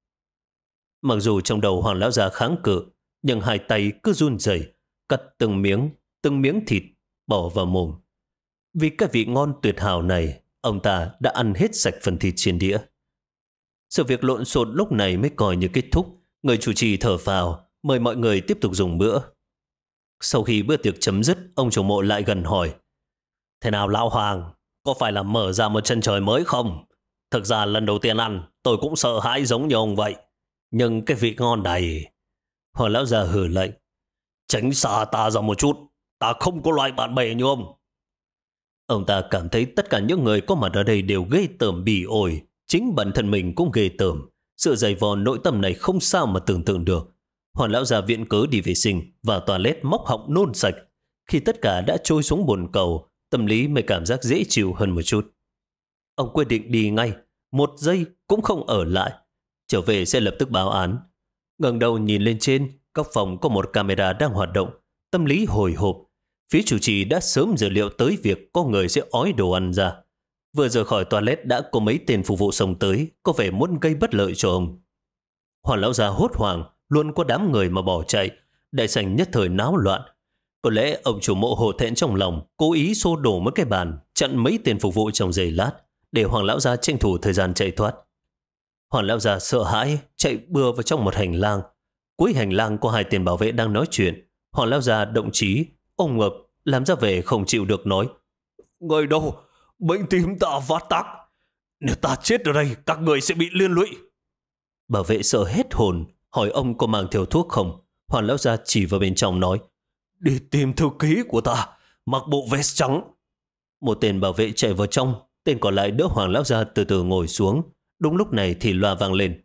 A: Mặc dù trong đầu Hoàng lão già kháng cự, nhưng hai tay cứ run rẩy, cắt từng miếng thịt, bỏ vào mồm. Vì cái vị ngon tuyệt hảo này, ông ta đã ăn hết sạch phần thịt trên đĩa. Sự việc lộn xộn lúc này mới coi như kết thúc. Người chủ trì thở phào, mời mọi người tiếp tục dùng bữa. Sau khi bữa tiệc chấm dứt, ông chủ mộ lại gần hỏi:
B: Thế nào lão Hoàng, có phải là mở ra một chân trời mới không? Thực ra lần đầu tiên ăn, tôi cũng sợ hãi giống như ông vậy. Nhưng cái vị ngon này...
A: Hoàng lão già hừ lạnh:
B: Tránh xa ta ra một chút, ta không có loại bạn bè như ông.
A: Ông ta cảm thấy tất cả những người có mặt ở đây đều ghê tởm bỉ ổi. Chính bản thân mình cũng ghê tởm. Sự dày vò nội tâm này không sao mà tưởng tượng được. Hoàng lão già viện cớ đi vệ sinh, vào toilet móc họng nôn sạch. Khi tất cả đã trôi xuống bồn cầu, tâm lý mới cảm giác dễ chịu hơn một chút. Ông quyết định đi ngay, một giây cũng không ở lại. Trở về sẽ lập tức báo án. Ngẩng đầu nhìn lên trên, góc phòng có một camera đang hoạt động. Tâm lý hồi hộp. Phía chủ trì đã sớm dự liệu tới việc có người sẽ ói đồ ăn ra. Vừa rời khỏi toilet đã có mấy tên phục vụ xông tới, có vẻ muốn gây bất lợi cho ông. Hoàng lão già hốt hoảng, luôn có đám người mà bỏ chạy. Đại sảnh nhất thời náo loạn. Có lẽ ông chủ mộ hổ thẹn trong lòng, cố ý xô đổ mấy cái bàn, chặn mấy tên phục vụ trong giây lát, để Hoàng lão già tranh thủ thời gian chạy thoát. Hoàng lão già sợ hãi, chạy bừa vào trong một hành lang. Cuối hành lang có hai tên bảo vệ đang nói chuyện. Hoàng lão già động trí, ôm ngực, làm ra vẻ không chịu được nói:
B: Người đâu? Bệnh tim ta phát tác. Nếu ta chết ở đây, các người sẽ bị liên lụy.
A: Bảo vệ sợ hết hồn, hỏi ông có mang theo thuốc không. Hoàng lão già chỉ vào bên trong nói:
B: Đi tìm thư ký của ta, mặc bộ vest trắng.
A: Một tên bảo vệ chạy vào trong, tên còn lại đỡ Hoàng lão già từ từ ngồi xuống. Đúng lúc này thì loa vang lên: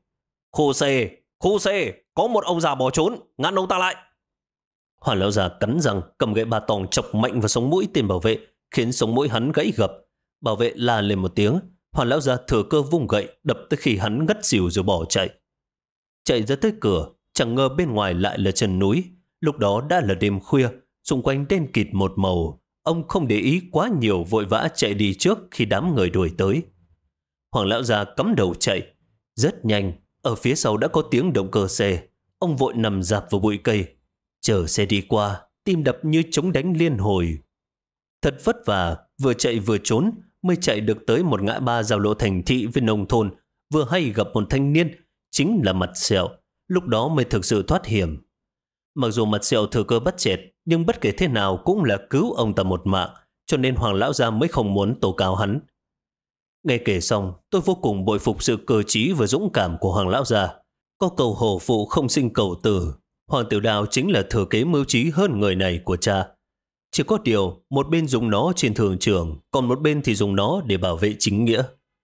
B: Khu xe, có một ông già bỏ trốn, ngăn ông ta lại.
A: Hoàng lão già cắn răng, cầm gậy ba tong chọc mạnh vào sống mũi tên bảo vệ, khiến sống mũi hắn gãy gập. Bảo vệ la lên một tiếng, Hoàng lão già thừa cơ vung gậy đập tới khi hắn ngất xỉu rồi bỏ chạy. Chạy ra tới cửa, chẳng ngờ bên ngoài lại là chân núi. Lúc đó đã là đêm khuya, xung quanh đen kịt một màu. Ông không để ý quá nhiều, vội vã chạy đi trước khi đám người đuổi tới. Hoàng lão già cắm đầu chạy. Rất nhanh, ở phía sau đã có tiếng động cơ xe. Ông vội nằm rạp vào bụi cây. Chờ xe đi qua, tim đập như trống đánh liên hồi. Thật vất vả, vừa chạy vừa trốn, mới chạy được tới một ngã ba giao lộ thành thị với nông thôn. Vừa hay gặp một thanh niên, chính là Mặt Sẹo. Lúc đó mới thực sự thoát hiểm. Mặc dù Mặt Sẹo thừa cơ bắt chẹt, nhưng bất kể thế nào cũng là cứu ông ta một mạng, cho nên Hoàng lão gia mới không muốn tố cáo hắn. Nghe kể xong, tôi vô cùng bội phục sự cơ trí và dũng cảm của Hoàng lão gia. Có cầu hổ phụ không sinh cầu tử. Hoàng Tiểu Đào chính là thừa kế mưu trí hơn người này của cha. Chỉ có điều, một bên dùng nó trên thường trường, còn một bên thì dùng nó để bảo vệ chính nghĩa.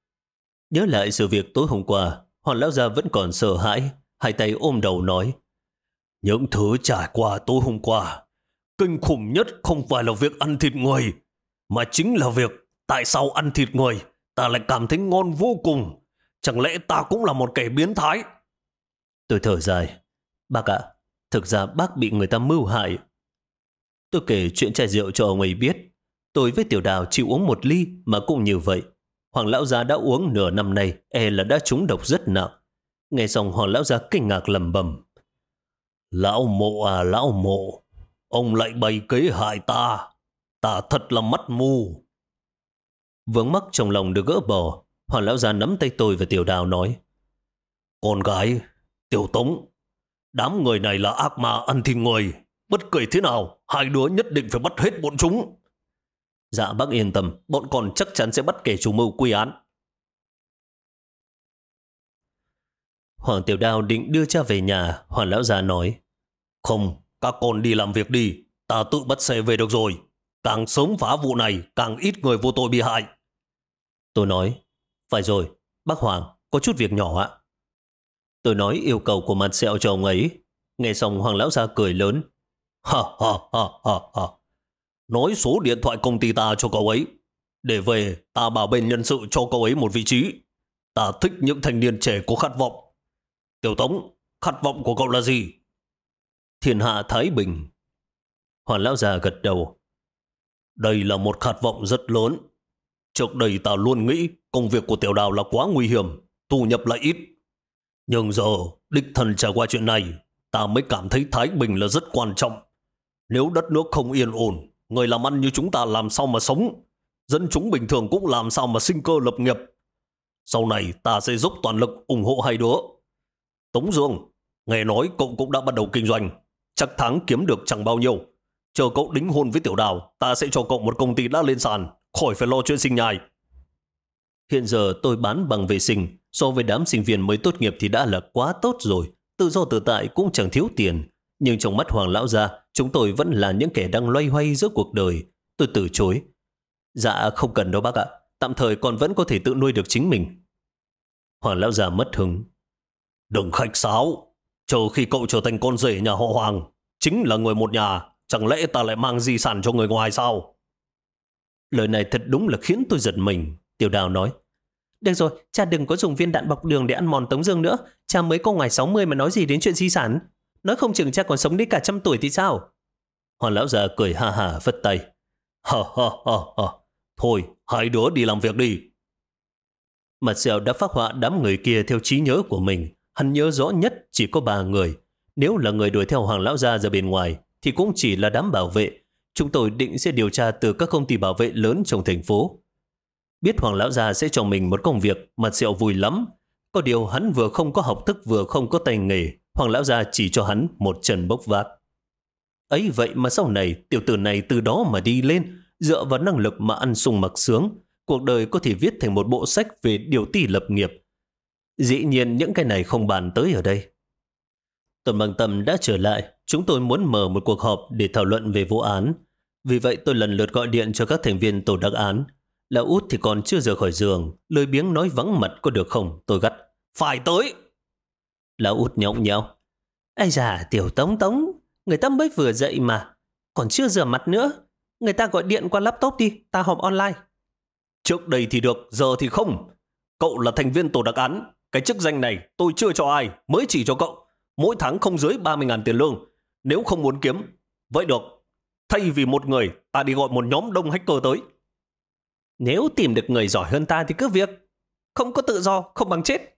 A: Nhớ lại sự việc tối hôm qua, Hoàng lão gia vẫn còn sợ hãi, hai tay ôm đầu nói:
B: Những thứ trải qua tối hôm qua, kinh khủng nhất không phải là việc ăn thịt người, mà chính là việc tại sao ăn thịt người ta lại cảm thấy ngon vô cùng. Chẳng lẽ ta cũng là một kẻ biến thái?
A: Tôi thở dài: Bác ạ, thực ra bác bị người ta mưu hại. Tôi kể chuyện chai rượu cho ông ấy biết. Tôi với Tiểu Đào chịu uống một ly mà cũng như vậy. Hoàng lão gia đã uống nửa năm nay, là đã trúng độc rất nặng. Nghe xong Hoàng lão gia kinh ngạc lẩm bẩm:
B: Lão Mộ à lão Mộ, ông lại bày kế hại ta. Ta thật là mắt mù.
A: Vướng mắc trong lòng được gỡ bỏ, Hoàng lão gia nắm tay tôi và Tiểu Đào nói:
B: Con gái, Tiểu Tống, đám người này là ác ma ăn thịt người. Bất kể thế nào, hai đứa nhất định phải bắt hết bọn chúng.
A: Dạ bác yên tâm, bọn con chắc chắn sẽ bắt kẻ chủ mưu quy án. Hoàng Tiểu Đào định đưa cha về nhà. Hoàng lão già nói:
B: Không, các con đi làm việc đi, ta tự bắt xe về được rồi. Càng sớm phá vụ này, càng ít người vô tội bị hại.
A: Tôi nói: Phải rồi, bác Hoàng, có chút việc nhỏ ạ. Tôi nói yêu cầu của Mặt Sẹo cho ông ấy. Nghe xong Hoàng lão già cười lớn:
B: Ha ha ha ha ha. Nói số điện thoại công ty ta cho cậu ấy. Để về, ta bảo bên nhân sự cho cậu ấy một vị trí. Ta thích những thanh niên trẻ có khát vọng. Tiểu Tống, khát vọng của cậu là gì?
A: Thiên hạ thái bình. Hoàng lão già gật đầu:
B: Đây là một khát vọng rất lớn. Trước đây ta luôn nghĩ công việc của Tiểu Đào là quá nguy hiểm, thu nhập lại ít. Nhưng giờ, đích thân trải qua chuyện này, ta mới cảm thấy thái bình là rất quan trọng. Nếu đất nước không yên ổn, người làm ăn như chúng ta làm sao mà sống? Dân chúng bình thường cũng làm sao mà sinh cơ lập nghiệp? Sau này ta sẽ dốc toàn lực ủng hộ hai đứa. Tống Dương, nghe nói cậu cũng đã bắt đầu kinh doanh. Chắc tháng kiếm được chẳng bao nhiêu. Chờ cậu đính hôn với Tiểu Đào, ta sẽ cho cậu một công ty đã lên sàn, khỏi phải lo chuyện sinh nhai.
A: Hiện giờ tôi bán bằng vệ sinh, so với đám sinh viên mới tốt nghiệp thì đã là quá tốt rồi. Tự do tự tại cũng chẳng thiếu tiền. Nhưng trong mắt Hoàng lão gia, chúng tôi vẫn là những kẻ đang loay hoay giữa cuộc đời. Tôi từ chối. Dạ không cần đâu bác ạ. Tạm thời con vẫn có thể tự nuôi được chính mình. Hoàng lão già mất hứng.
B: Đừng khách sáo. Chờ khi cậu trở thành con rể nhà họ Hoàng, chính là người một nhà, chẳng lẽ ta lại mang di sản cho người ngoài sao?
A: Lời này thật đúng là khiến tôi giật mình. Tiểu Đào nói. Được rồi, cha đừng có dùng viên đạn bọc đường để ăn mòn Tống Dương nữa. Cha mới có ngoài 60 mà nói gì đến chuyện di sản. Nói không chừng cha còn sống đến cả 100 tuổi thì sao?
B: Hoàng lão già cười ha hả vất tay. Ha ha ha ha. Thôi, hai đứa đi làm việc đi.
A: Mặt sẹo đã phác họa đám người kia theo trí nhớ của mình. Hắn nhớ rõ nhất chỉ có 3 người. Nếu là người đuổi theo Hoàng lão gia ra bên ngoài thì cũng chỉ là đám bảo vệ. Chúng tôi định sẽ điều tra từ các công ty bảo vệ lớn trong thành phố. Biết Hoàng lão gia sẽ cho mình một công việc, mặt sẹo vui lắm. Có điều hắn vừa không có học thức vừa không có tay nghề. Hoàng lão gia chỉ cho hắn một chân bốc vác. Ấy vậy mà sau này tiểu tử này từ đó mà đi lên, dựa vào năng lực mà ăn sung mặc sướng. Cuộc đời có thể viết thành một bộ sách về điều ti lập nghiệp. Dĩ nhiên những cái này không bàn tới ở đây. Tuần Bằng Tâm đã trở lại. Chúng tôi muốn mở một cuộc họp để thảo luận về vụ án. Vì vậy tôi lần lượt gọi điện cho các thành viên tổ đặc án. Lão Út thì còn chưa rời khỏi giường, lười biếng nói vắng mặt có được không? Tôi gắt.
B: Phải tới.
A: Lão Út nhõng nhẽo. Ây da, tiểu Tống Tống, người ta mới vừa dậy mà, còn chưa rửa mặt nữa. Người ta gọi điện qua laptop đi, ta họp online.
B: Trước đây thì được, giờ thì không. Cậu là thành viên tổ đặc án. Cái chức danh này tôi chưa cho ai, mới chỉ cho cậu. Mỗi tháng không dưới 30.000 tiền lương. Nếu không muốn kiếm, vậy được. Thay vì một người, ta đi gọi một nhóm đông hacker tới.
A: Nếu tìm được người giỏi hơn ta thì cứ việc. Không có tự do, không bằng chết.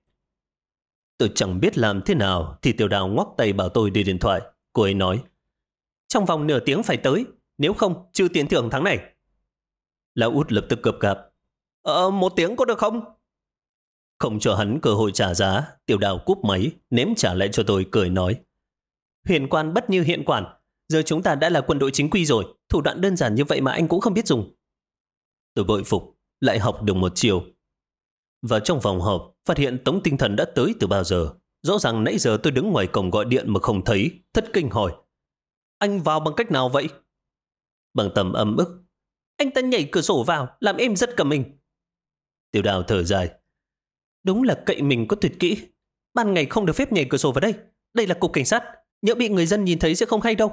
A: Tôi chẳng biết làm thế nào thì Tiểu Đào ngoắc tay bảo tôi đi điện thoại. Cô ấy nói, trong vòng nửa tiếng phải tới, nếu không trừ tiền thưởng tháng này. Lão Út lập tức cập cạp.
B: 1 tiếng có được không?
A: Không cho hắn cơ hội trả giá, Tiểu Đào cúp máy, ném trả lại cho tôi, cười nói, huyền quan bất như hiện quản. Giờ chúng ta đã là quân đội chính quy rồi, thủ đoạn đơn giản như vậy mà anh cũng không biết dùng. Tôi bội phục, lại học được một chiều. Vào trong phòng họp, phát hiện Tống Tinh Thần đã tới từ bao giờ. Rõ ràng nãy giờ tôi đứng ngoài cổng gọi điện mà không thấy, thất kinh hỏi, anh vào bằng cách nào vậy? Bằng Tâm ấm ức, anh ta nhảy cửa sổ vào, làm em rất cả mình. Tiểu Đào thở dài, đúng là cậy mình có tuyệt kỹ. Ban ngày không được phép nhảy cửa sổ vào đây. Đây là cục cảnh sát, nhỡ bị người dân nhìn thấy sẽ không hay đâu.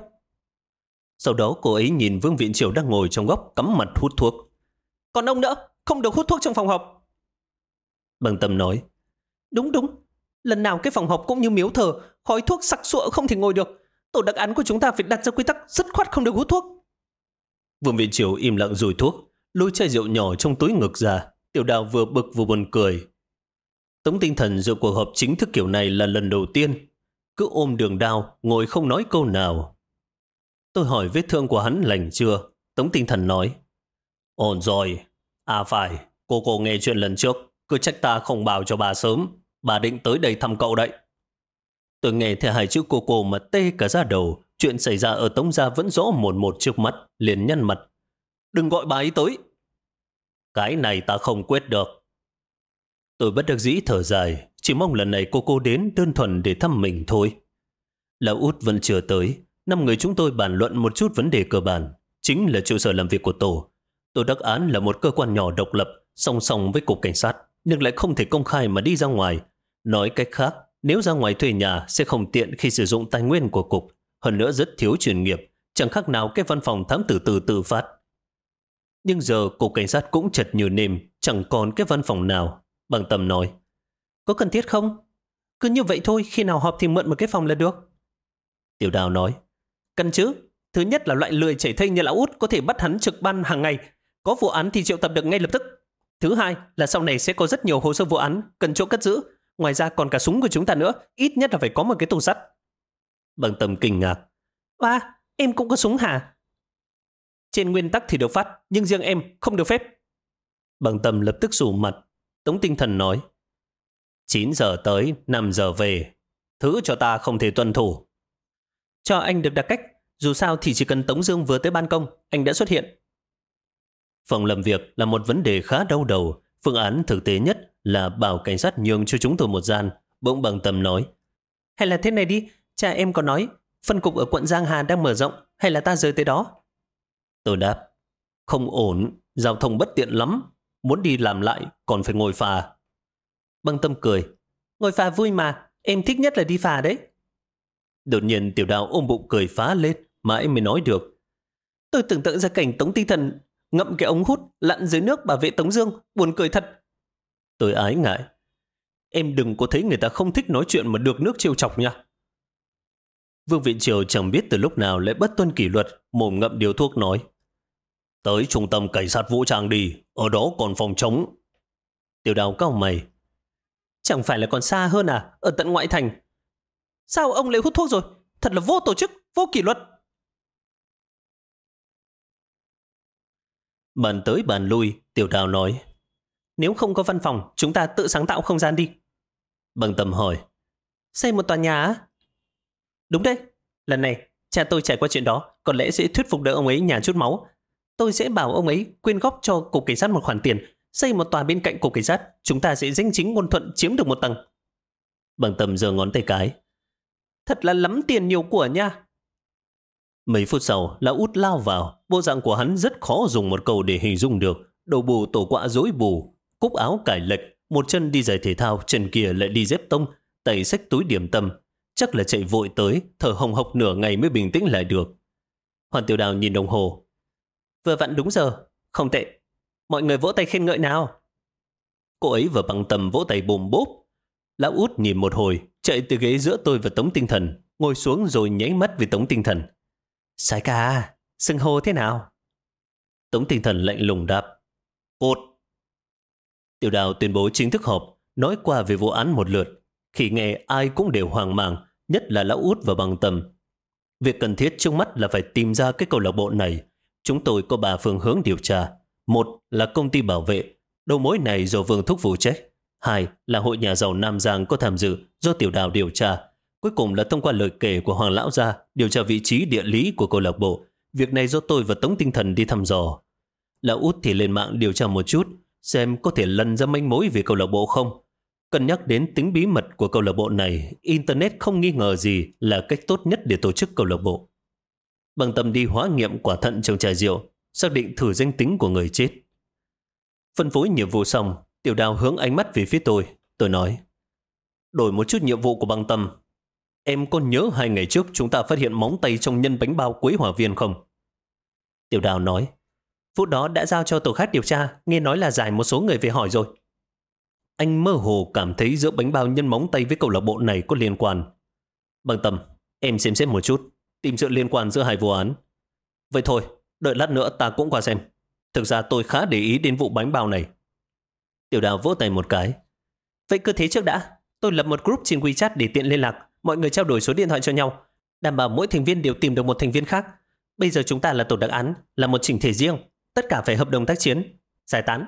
A: Sau đó cô ấy nhìn Vương Viện Triều đang ngồi trong góc cắm mặt hút thuốc. Còn ông nữa, không được hút thuốc trong phòng họp. Bằng Tâm nói, đúng, lần nào cái phòng họp cũng như miếu thờ, khói thuốc sặc sụa không thể ngồi được. Tổ đặc án của chúng ta phải đặt ra quy tắc dứt khoát không được hút thuốc. Vương Viện Triều im lặng dùi thuốc, lôi chai rượu nhỏ trong túi ngực ra. Tiểu Đào vừa bực vừa buồn cười. Tống Tinh Thần dự cuộc họp chính thức kiểu này là lần đầu tiên. Cứ ôm đường đao, ngồi không nói câu nào. Tôi hỏi vết thương của hắn lành chưa? Tống Tinh Thần nói, ổn rồi. À phải, cô nghe chuyện lần trước, cứ trách ta không bảo cho bà sớm. Bà định tới đây thăm cậu đấy. Tôi nghe theo 2 chữ cô mà tê cả da đầu. Chuyện xảy ra ở Tống gia vẫn rõ một trước mắt, liền nhăn mặt. Đừng gọi bà ấy tới. Cái này ta không quyết được. Tôi bất đắc dĩ thở dài, chỉ mong lần này cô đến đơn thuần để thăm mình thôi. Lão Út vẫn chưa tới. 5 người chúng tôi bàn luận một chút vấn đề cơ bản, chính là trụ sở làm việc của tổ. Tổ đặc án là một cơ quan nhỏ độc lập, song song với cục cảnh sát, nhưng lại không thể công khai mà đi ra ngoài. Nói cách khác, nếu ra ngoài thuê nhà sẽ không tiện khi sử dụng tài nguyên của cục, hơn nữa rất thiếu chuyên nghiệp, chẳng khác nào cái văn phòng thám tử tự phát. Nhưng giờ cục cảnh sát cũng chật như nêm, chẳng còn cái văn phòng nào. Bằng Tâm nói, có cần thiết không? Cứ như vậy thôi, khi nào họp thì mượn một cái phòng là được. Tiểu Đào nói, cần chứ, Thứ nhất là loại lười chảy thây như lão út có thể bắt hắn trực ban hàng ngày. Có vụ án thì triệu tập được ngay lập tức. Thứ hai là sau này sẽ có rất nhiều hồ sơ vụ án cần chỗ cất giữ. Ngoài ra còn cả súng của chúng ta nữa. Ít nhất là phải có một cái tủ sắt.
B: Bằng Tâm kinh ngạc.
A: Em cũng có súng hả? Trên nguyên tắc thì được phát, nhưng riêng em không được phép.
B: Bằng Tâm lập tức sụ mặt. Tống Tinh Thần nói: 9 giờ tới, 5 giờ về. Thứ cho ta không thể tuân thủ.
A: Cho anh được đặc cách. Dù sao thì chỉ cần Tống Dương vừa tới ban công, anh đã xuất hiện.
B: Phòng làm việc là một vấn đề khá đau đầu. Phương án thực tế nhất là bảo cảnh sát nhường cho chúng tôi một gian. Bỗng Bằng Tâm nói:
A: Hay là thế này đi, cha em có nói phân cục ở quận Giang Hà đang mở rộng, hay là ta rời tới đó?
B: Tôi đáp: Không ổn, giao thông bất tiện lắm. Muốn đi làm lại còn phải ngồi phà.
A: Bằng Tâm cười: Ngồi phà vui mà, em thích nhất là đi phà đấy.
B: Đột nhiên Tiểu Đào ôm bụng cười phá lên, mãi mới nói được:
A: Tôi tưởng tượng ra cảnh Tống Tinh Thần ngậm cái ống hút lặn dưới nước bảo vệ Tống Dương, buồn cười thật.
B: Tôi ái ngại: Em đừng có thấy người ta không thích nói chuyện mà được nước trêu chọc nha. Vương Viện Triều chẳng biết từ lúc nào lại bất tuân kỷ luật, mồm ngậm điếu thuốc nói: Tới trung tâm cảnh sát vũ trang đi, ở đó còn phòng trống.
A: Tiểu Đào cau mày: Chẳng phải là còn xa hơn à, ở tận ngoại thành? Sao ông lại hút thuốc rồi? Thật là vô tổ chức, vô kỷ luật.
B: Bàn tới bàn lui, Tiểu Đào nói:
A: Nếu không có văn phòng, chúng ta tự sáng tạo không gian đi.
B: Bằng Tâm hỏi:
A: Xây một tòa nhà á? Đúng đấy, lần này cha tôi trải qua chuyện đó, có lẽ sẽ thuyết phục được ông ấy nhả chút máu. Tôi sẽ bảo ông ấy quyên góp cho cục cảnh sát một khoản tiền, xây một tòa bên cạnh cục cảnh sát, chúng ta sẽ danh chính ngôn thuận chiếm được một tầng.
B: Bằng Tâm giơ ngón tay cái:
A: Thật là lắm tiền nhiều của nha.
B: Mấy phút sau, lão út lao vào. Bộ dạng của hắn rất khó dùng một câu để hình dung được. Đầu bù tổ quạ rối bù, cúc áo cải lệch, một chân đi giày thể thao, chân kia lại đi dép tông, tay xách túi điểm tâm. Chắc là chạy vội tới, thở hồng hộc nửa ngày mới bình tĩnh lại được.
A: Hoàn Tiểu Đào nhìn đồng hồ: Vừa vặn đúng giờ, không tệ. Mọi người vỗ tay khen ngợi nào.
B: Cô ấy và Bằng Tâm vỗ tay bùm bốp. Lão út nhìn một hồi, chạy từ ghế giữa tôi và Tống Tinh Thần, ngồi xuống rồi nháy mắt với Tống Tinh Thần:
A: Sái ca, xưng hô thế nào?
B: Tống Tinh Thần lạnh lùng đáp: Cốt. Tiểu Đào tuyên bố chính thức họp, nói qua về vụ án một lượt. Khi nghe ai cũng đều hoang mang, nhất là lão út và Bằng Tâm. Việc cần thiết trước mắt là phải tìm ra cái câu lạc bộ này. Chúng tôi có 3 phương hướng điều tra. 1 là công ty bảo vệ, đầu mối này do Vương Thúc phụ trách. 2 là hội nhà giàu Nam Giang có tham dự, do Tiểu Đào điều tra. Cuối cùng là thông qua lời kể của Hoàng Lão gia điều tra vị trí địa lý của câu lạc bộ. Việc này do tôi và Tống Tinh Thần đi thăm dò. Lão út thì lên mạng điều tra một chút, xem có thể lần ra manh mối về câu lạc bộ không. Cân nhắc đến tính bí mật của câu lạc bộ này, Internet không nghi ngờ gì là cách tốt nhất để tổ chức câu lạc bộ. Bằng Tâm đi hóa nghiệm quả thận trong chai rượu, xác định thử danh tính của người chết. Phân phối nhiệm vụ xong, Tiểu Đào hướng ánh mắt về phía tôi. Tôi nói: Đổi một chút nhiệm vụ của Bằng Tâm. Em có nhớ 2 ngày trước chúng ta phát hiện móng tay trong nhân bánh bao Quế Hỏa Viên không?
A: Tiểu Đào nói: Vụ đó đã giao cho tổ khác điều tra, nghe nói là giải một số người về hỏi rồi.
B: Anh mơ hồ cảm thấy giữa bánh bao nhân móng tay với câu lạc bộ này có liên quan. Bằng Tâm, em xem xét một chút, tìm sự liên quan giữa 2 vụ án. Vậy thôi, đợi lát nữa ta cũng qua xem. Thực ra tôi khá để ý đến vụ bánh bao này. Tiểu Đào vỗ tay một cái:
A: Vậy cứ thế trước đã, tôi lập một group trên WeChat để tiện liên lạc, mọi người trao đổi số điện thoại cho nhau, đảm bảo mỗi thành viên đều tìm được một thành viên khác. Bây giờ chúng ta là tổ đặc án, là một chỉnh thể riêng, tất cả phải hợp đồng tác chiến. Giải tán.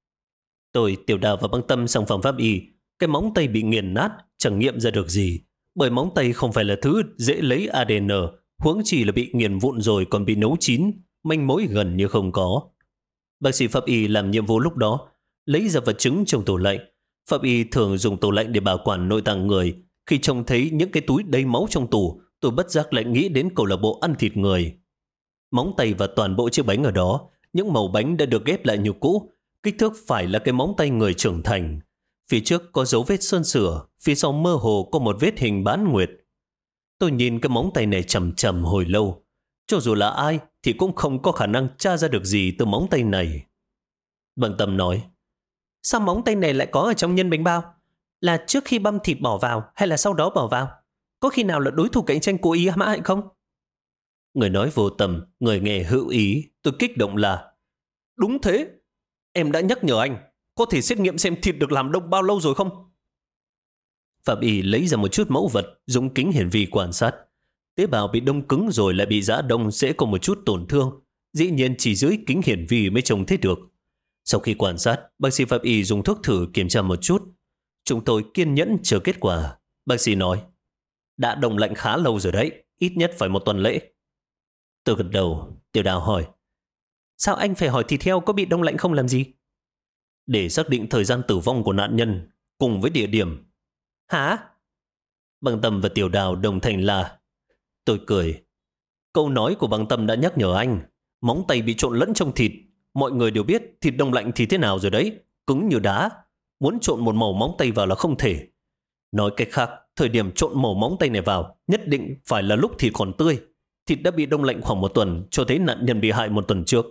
B: Tôi, Tiểu Đào và Băng Tâm sang phòng pháp y. Cái móng tay bị nghiền nát, chẳng nghiệm ra được gì, bởi móng tay không phải là thứ dễ lấy ADN, huống chi là bị nghiền vụn rồi còn bị nấu chín, manh mối gần như không có. Bác sĩ pháp y làm nhiệm vụ lúc đó, lấy ra vật chứng trong tủ lạnh. Pháp y thường dùng tủ lạnh để bảo quản nội tạng người. Khi trông thấy những cái túi đầy máu trong tủ, tôi bất giác lại nghĩ đến câu lạc bộ ăn thịt người. Móng tay và toàn bộ chiếc bánh ở đó, những mẩu bánh đã được ghép lại như cũ. Kích thước phải là cái móng tay người trưởng thành. Phía trước có dấu vết sơn sửa, phía sau mơ hồ có một vết hình bán nguyệt. Tôi nhìn cái móng tay này chầm chầm hồi lâu. Cho dù là ai thì cũng không có khả năng tra ra được gì từ móng tay này. Bằng Tâm nói:
A: Sao móng tay này lại có ở trong nhân bánh bao? Là trước khi băm thịt bỏ vào hay là sau đó bỏ vào? Có khi nào là đối thủ cạnh tranh cố ý hãm hại không? Người nói vô tâm, người nghe hữu ý. Tôi kích động là: đúng thế, em đã nhắc nhở anh. Có thể xét nghiệm xem thịt được làm đông bao lâu rồi không? Phạm Y lấy ra một chút mẫu vật, dùng kính hiển vi quan sát. Tế bào bị đông cứng rồi lại bị giã đông sẽ có một chút tổn thương. Dĩ nhiên chỉ dưới kính hiển vi mới trông thấy được. Sau khi quan sát, bác sĩ Phạm Y dùng thuốc thử kiểm tra một chút. Chúng tôi kiên nhẫn chờ kết quả. Bác sĩ nói: đã đông lạnh khá lâu rồi đấy, ít nhất phải 1 tuần lễ. Tôi gật đầu. Tiểu Đào hỏi: sao anh phải hỏi thịt heo có bị đông lạnh không làm gì? Để xác định thời gian tử vong của nạn nhân cùng với địa điểm. Hả? Bằng Tâm và Tiểu Đào đồng thanh là. Tôi cười. Câu nói của Bằng Tâm đã nhắc nhở anh. Móng tay bị trộn lẫn trong thịt. Mọi người đều biết thịt đông lạnh thì thế nào rồi đấy. Cứng như đá. Muốn trộn một màu móng tay vào là không thể. Nói cách khác, thời điểm trộn màu móng tay này vào nhất định phải là lúc thịt còn tươi. Thịt đã bị đông lạnh khoảng 1 tuần, cho thấy nạn nhân bị hại 1 tuần trước.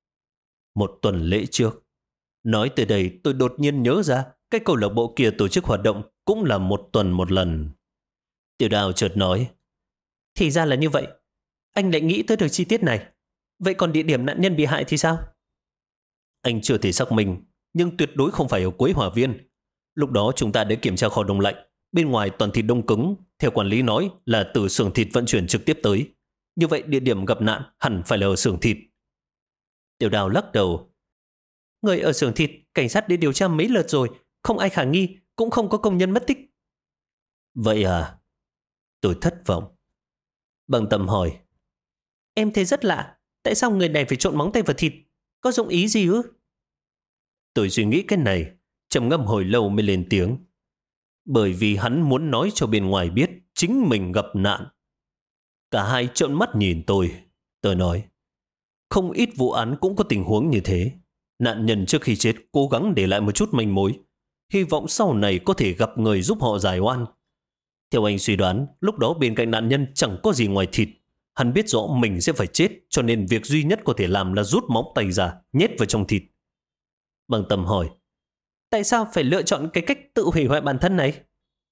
A: 1 tuần lễ trước. Nói tới đây tôi đột nhiên nhớ ra cái câu lạc bộ kia tổ chức hoạt động cũng là 1 tuần 1 lần. Tiểu Đào chợt nói: thì ra là như vậy. Anh lại nghĩ tới được chi tiết này. Vậy còn địa điểm nạn nhân bị hại thì sao? Anh chưa thể xác minh, nhưng tuyệt đối không phải ở Quế Hòa Viên. Lúc đó chúng ta đã kiểm tra kho đông lạnh. Bên ngoài toàn thịt đông cứng. Theo quản lý nói là từ xưởng thịt vận chuyển trực tiếp tới. Như vậy địa điểm gặp nạn hẳn phải là ở xưởng thịt. Tiểu Đào lắc đầu. Người ở xưởng thịt, cảnh sát đi điều tra mấy lượt rồi. Không ai khả nghi, cũng không có công nhân mất tích. Vậy à? Tôi thất vọng. Bằng Tâm hỏi: em thấy rất lạ. Tại sao người này phải trộn móng tay vào thịt? Có dụng ý gì ư? Tôi suy nghĩ cái này, trầm ngâm hồi lâu mới lên tiếng. Bởi vì hắn muốn nói cho bên ngoài biết chính mình gặp nạn. Cả hai trợn mắt nhìn tôi. Tôi nói: không ít vụ án cũng có tình huống như thế. Nạn nhân trước khi chết cố gắng để lại một chút manh mối, hy vọng sau này có thể gặp người giúp họ giải oan. Theo anh suy đoán, lúc đó bên cạnh nạn nhân chẳng có gì ngoài thịt. Hắn biết rõ mình sẽ phải chết, cho nên việc duy nhất có thể làm là rút móng tay ra, nhét vào trong thịt. Bằng Tâm hỏi: tại sao phải lựa chọn cái cách tự hủy hoại bản thân này?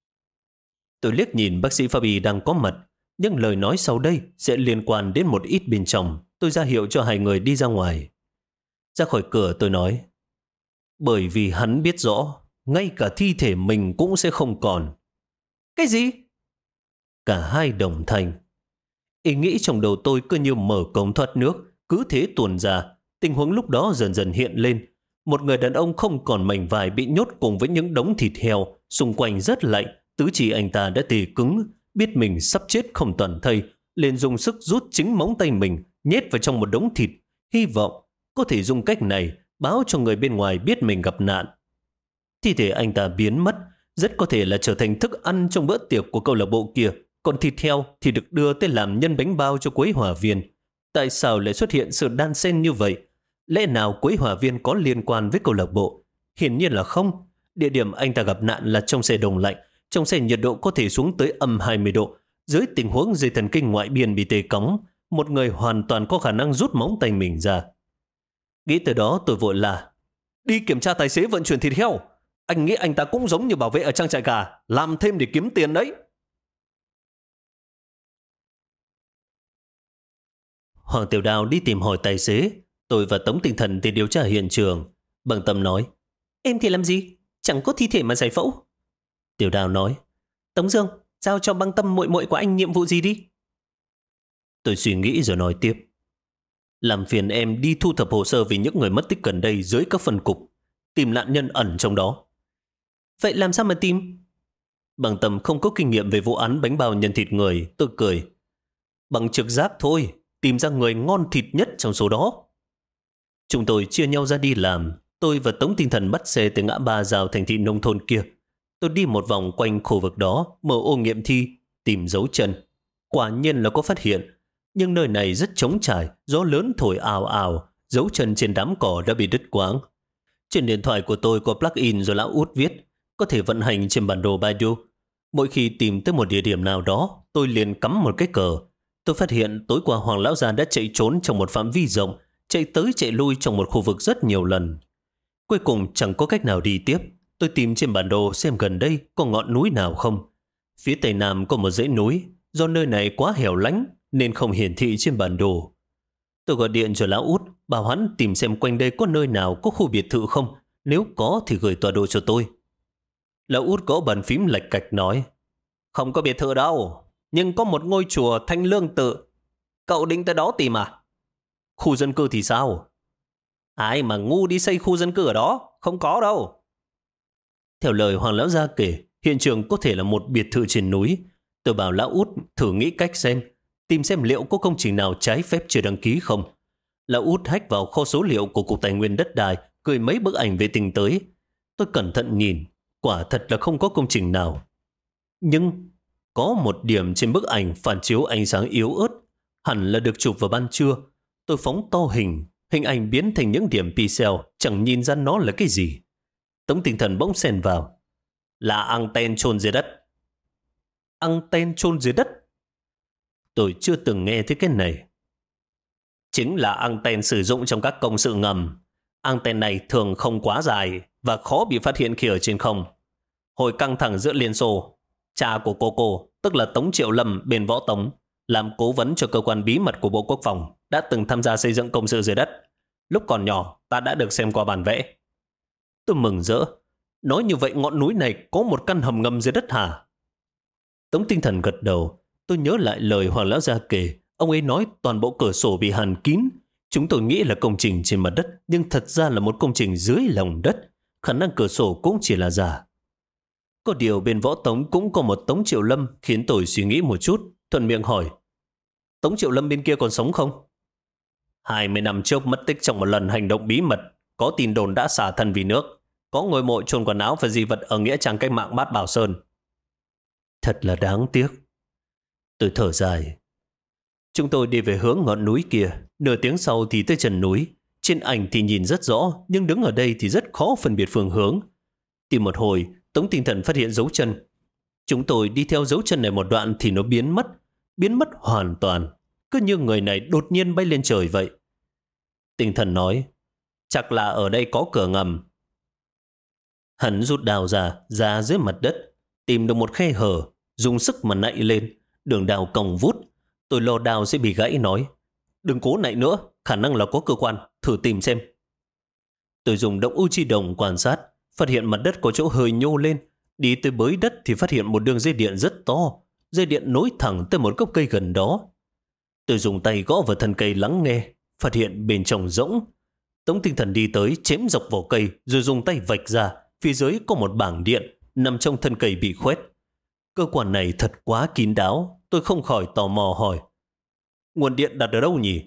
A: Tôi liếc nhìn bác sĩ Fabi đang có mặt, nhưng lời nói sau đây sẽ liên quan đến một ít bên trong. Tôi ra hiệu cho hai người đi ra ngoài. Ra khỏi cửa tôi nói: bởi vì hắn biết rõ, ngay cả thi thể mình cũng sẽ không còn. Cái gì? Cả hai đồng thanh. Ý nghĩ trong đầu tôi cứ như mở cống thoát nước, cứ thế tuôn ra. Tình huống lúc đó dần dần hiện lên. Một người đàn ông không còn mảnh vải bị nhốt cùng với những đống thịt heo, xung quanh rất lạnh. Tứ chi anh ta đã tê cứng, biết mình sắp chết không toàn thây, liền dùng sức rút chính móng tay mình, nhét vào trong một đống thịt, hy vọng có thể dùng cách này báo cho người bên ngoài biết mình gặp nạn. Thi thể anh ta biến mất, rất có thể là trở thành thức ăn trong bữa tiệc của câu lạc bộ kia, còn thịt heo thì được đưa tới làm nhân bánh bao cho Quế Hòa Viên. Tại sao lại xuất hiện sự đan xen như vậy? Lẽ nào Quế Hòa Viên có liên quan với câu lạc bộ? Hiển nhiên là không. Địa điểm anh ta gặp nạn là trong xe đông lạnh, trong xe nhiệt độ có thể xuống tới âm 20 độ. Dưới tình huống dây thần kinh ngoại biên bị tê cóng, một người hoàn toàn có khả năng rút móng tay mình ra. Nghĩ tới đó tôi vội là: đi kiểm tra tài xế vận chuyển thịt heo. Anh nghĩ anh ta cũng giống như bảo vệ ở trang trại gà, làm thêm để kiếm tiền đấy. Hoàng Tiểu Đào đi tìm hỏi tài xế. Tôi và Tống Tinh Thần thì điều tra hiện trường. Bằng Tâm nói: em thì làm gì? Chẳng có thi thể mà giải phẫu. Tiểu Đào nói: Tống Dương, giao cho Băng Tâm muội muội của anh nhiệm vụ gì đi. Tôi suy nghĩ rồi nói tiếp: làm phiền em đi thu thập hồ sơ về những người mất tích gần đây dưới các phân cục, tìm nạn nhân ẩn trong đó. Vậy làm sao mà tìm? Bằng Tâm không có kinh nghiệm về vụ án bánh bao nhân thịt người. Tôi cười: bằng trực giác thôi, tìm ra người ngon thịt nhất trong số đó. Chúng tôi chia nhau ra đi làm. Tôi và Tống Tinh Thần bắt xe từ ngã ba vào thành thị nông thôn kia. Tôi đi một vòng quanh khu vực đó, mở ô nghiệm thi, tìm dấu chân. Quả nhiên là có phát hiện. Nhưng nơi này rất trống trải, gió lớn thổi ào ào, dấu chân trên đám cỏ đã bị đứt quãng. Trên điện thoại của tôi có plug-in do lão Út viết, có thể vận hành trên bản đồ Baidu. Mỗi khi tìm tới một địa điểm nào đó, tôi liền cắm một cái cờ. Tôi phát hiện tối qua Hoàng lão già đã chạy trốn trong một phạm vi rộng, chạy tới chạy lui trong một khu vực rất nhiều lần. Cuối cùng chẳng có cách nào đi tiếp. Tôi tìm trên bản đồ xem gần đây có ngọn núi nào không. Phía tây nam có một dãy núi, do nơi này quá hẻo lánh, nên không hiển thị trên bản đồ. Tôi gọi điện cho lão út, bảo hắn tìm xem quanh đây có nơi nào có khu biệt thự không, nếu có thì gửi tọa độ cho tôi. Lão út gõ bàn phím lạch cạch nói, không có biệt thự đâu, nhưng có một ngôi chùa Thanh Lương Tự. Cậu định tới đó tìm à? Khu dân cư thì sao? Ai mà ngu đi xây khu dân cư ở đó, không có đâu. Theo lời Hoàng lão gia kể, hiện trường có thể là một biệt thự trên núi. Tôi bảo lão út thử nghĩ cách tìm xem liệu có công trình nào trái phép chưa đăng ký không. Lão út hack vào kho số liệu của Cục Tài nguyên Đất đai, gửi mấy bức ảnh vệ tinh tới. Tôi cẩn thận nhìn, quả thật là không có công trình nào. Nhưng có một điểm trên bức ảnh phản chiếu ánh sáng yếu ớt, hẳn là được chụp vào ban trưa. Tôi phóng to hình ảnh biến thành những điểm pixel, chẳng nhìn ra nó là cái gì. Tống Tinh Thần bỗng xen vào, là anten chôn dưới đất. Anten chôn dưới đất? Tôi chưa từng nghe thấy cái này. Chính là anten sử dụng trong các công sự ngầm. Anten này thường không quá dài và khó bị phát hiện khi ở trên không. Hồi căng thẳng giữa Liên Xô, cha của cô, tức là Tống Triệu Lâm bên Võ Tống, làm cố vấn cho cơ quan bí mật của Bộ Quốc phòng, đã từng tham gia xây dựng công sự dưới đất. Lúc còn nhỏ, ta đã được xem qua bản vẽ. Tôi mừng rỡ. Nói như vậy ngọn núi này có một căn hầm ngầm dưới đất hả? Tống Tinh Thần gật đầu. Tôi nhớ lại lời Hoàng lão gia kể. Ông ấy nói toàn bộ cửa sổ bị hàn kín. Chúng tôi nghĩ là công trình trên mặt đất, nhưng thật ra là một công trình dưới lòng đất. Khả năng cửa sổ cũng chỉ là giả. Có điều bên Võ Tống cũng có một Tống Triệu Lâm khiến tôi suy nghĩ một chút. Thuận miệng hỏi, Tống Triệu Lâm bên kia còn sống không? 20 năm trước mất tích trong một lần hành động bí mật. Có tin đồn đã xả thân vì nước. Có ngôi mộ chôn quần áo và di vật ở nghĩa trang cách mạng Bát Bảo Sơn. Thật là đáng tiếc. Tôi thở dài. Chúng tôi đi về hướng ngọn núi kia. Nửa tiếng sau thì tới chân núi. Trên ảnh thì nhìn rất rõ, nhưng đứng ở đây thì rất khó phân biệt phương hướng. Tìm một hồi, Tống Tinh Thần phát hiện dấu chân. Chúng tôi đi theo dấu chân này một đoạn thì nó biến mất hoàn toàn. Cứ như người này đột nhiên bay lên trời vậy. Tinh Thần nói, chắc là ở đây có cửa ngầm. Hắn rút đào ra dưới mặt đất, tìm được một khe hở, dùng sức mà nạy lên. Đường đào cong vút. Tôi lo đào sẽ bị gãy nói, đừng cố nạy nữa, khả năng là có cơ quan, thử tìm xem. Tôi dùng động u chi đồng quan sát, phát hiện mặt đất có chỗ hơi nhô lên. Đi tới bới đất thì phát hiện một đường dây điện rất to. Dây điện nối thẳng tới một gốc cây gần đó. Tôi dùng tay gõ vào thân cây lắng nghe, phát hiện bên trong rỗng. Tống Tinh Thần đi tới chém dọc vào cây rồi dùng tay vạch ra. Phía dưới có một bảng điện nằm trong thân cây bị khoét. Cơ quan này thật quá kín đáo. Tôi không khỏi tò mò hỏi, nguồn điện đặt ở đâu nhỉ?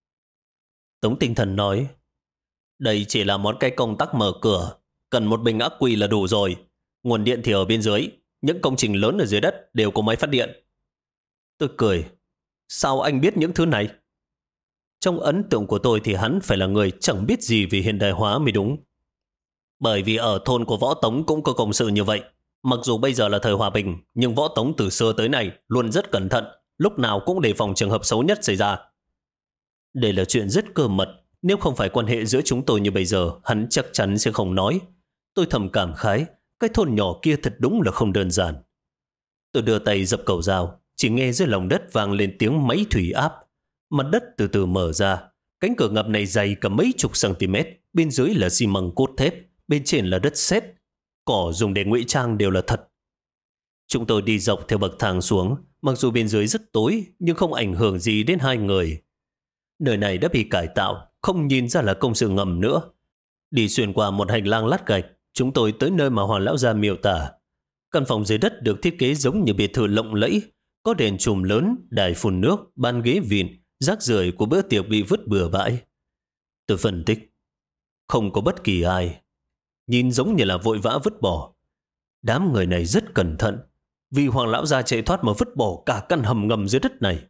A: Tống Tinh Thần nói, đây chỉ là một cái công tắc mở cửa, cần một bình ắc quy là đủ rồi. Nguồn điện thì ở bên dưới. Những công trình lớn ở dưới đất đều có máy phát điện. Tôi cười, sao anh biết những thứ này? Trong ấn tượng của tôi thì hắn phải là người chẳng biết gì về hiện đại hóa mới đúng. Bởi vì ở thôn của Võ Tống cũng có công sự như vậy. Mặc dù bây giờ là thời hòa bình, nhưng Võ Tống từ xưa tới nay luôn rất cẩn thận, lúc nào cũng đề phòng trường hợp xấu nhất xảy ra. Đây là chuyện rất cơ mật. Nếu không phải quan hệ giữa chúng tôi như bây giờ, hắn chắc chắn sẽ không nói. Tôi thầm cảm khái, cái thôn nhỏ kia thật đúng là không đơn giản. Tôi đưa tay dập cầu dao, chỉ nghe dưới lòng đất vang lên tiếng máy thủy áp. Mặt đất từ từ mở ra. Cánh cửa ngầm này dày cả mấy chục cm, bên dưới là xi măng cốt thép, bên trên là đất sét. Cỏ dùng để ngụy trang đều là thật. Chúng tôi đi dọc theo bậc thang xuống, mặc dù bên dưới rất tối nhưng không ảnh hưởng gì đến hai người. Nơi này đã bị cải tạo, không nhìn ra là công sự ngầm nữa. Đi xuyên qua một hành lang lát gạch, chúng tôi tới nơi mà Hoàng lão gia miêu tả. Căn phòng dưới đất được thiết kế giống như biệt thự lộng lẫy, có đèn chùm lớn, đài phun nước, ban ghế vịn, rác rưởi của bữa tiệc bị vứt bừa bãi. Tôi phân tích, không có bất kỳ ai, nhìn giống như là vội vã vứt bỏ. Đám người này rất cẩn thận, vì Hoàng lão gia chạy thoát mà vứt bỏ cả căn hầm ngầm dưới đất này.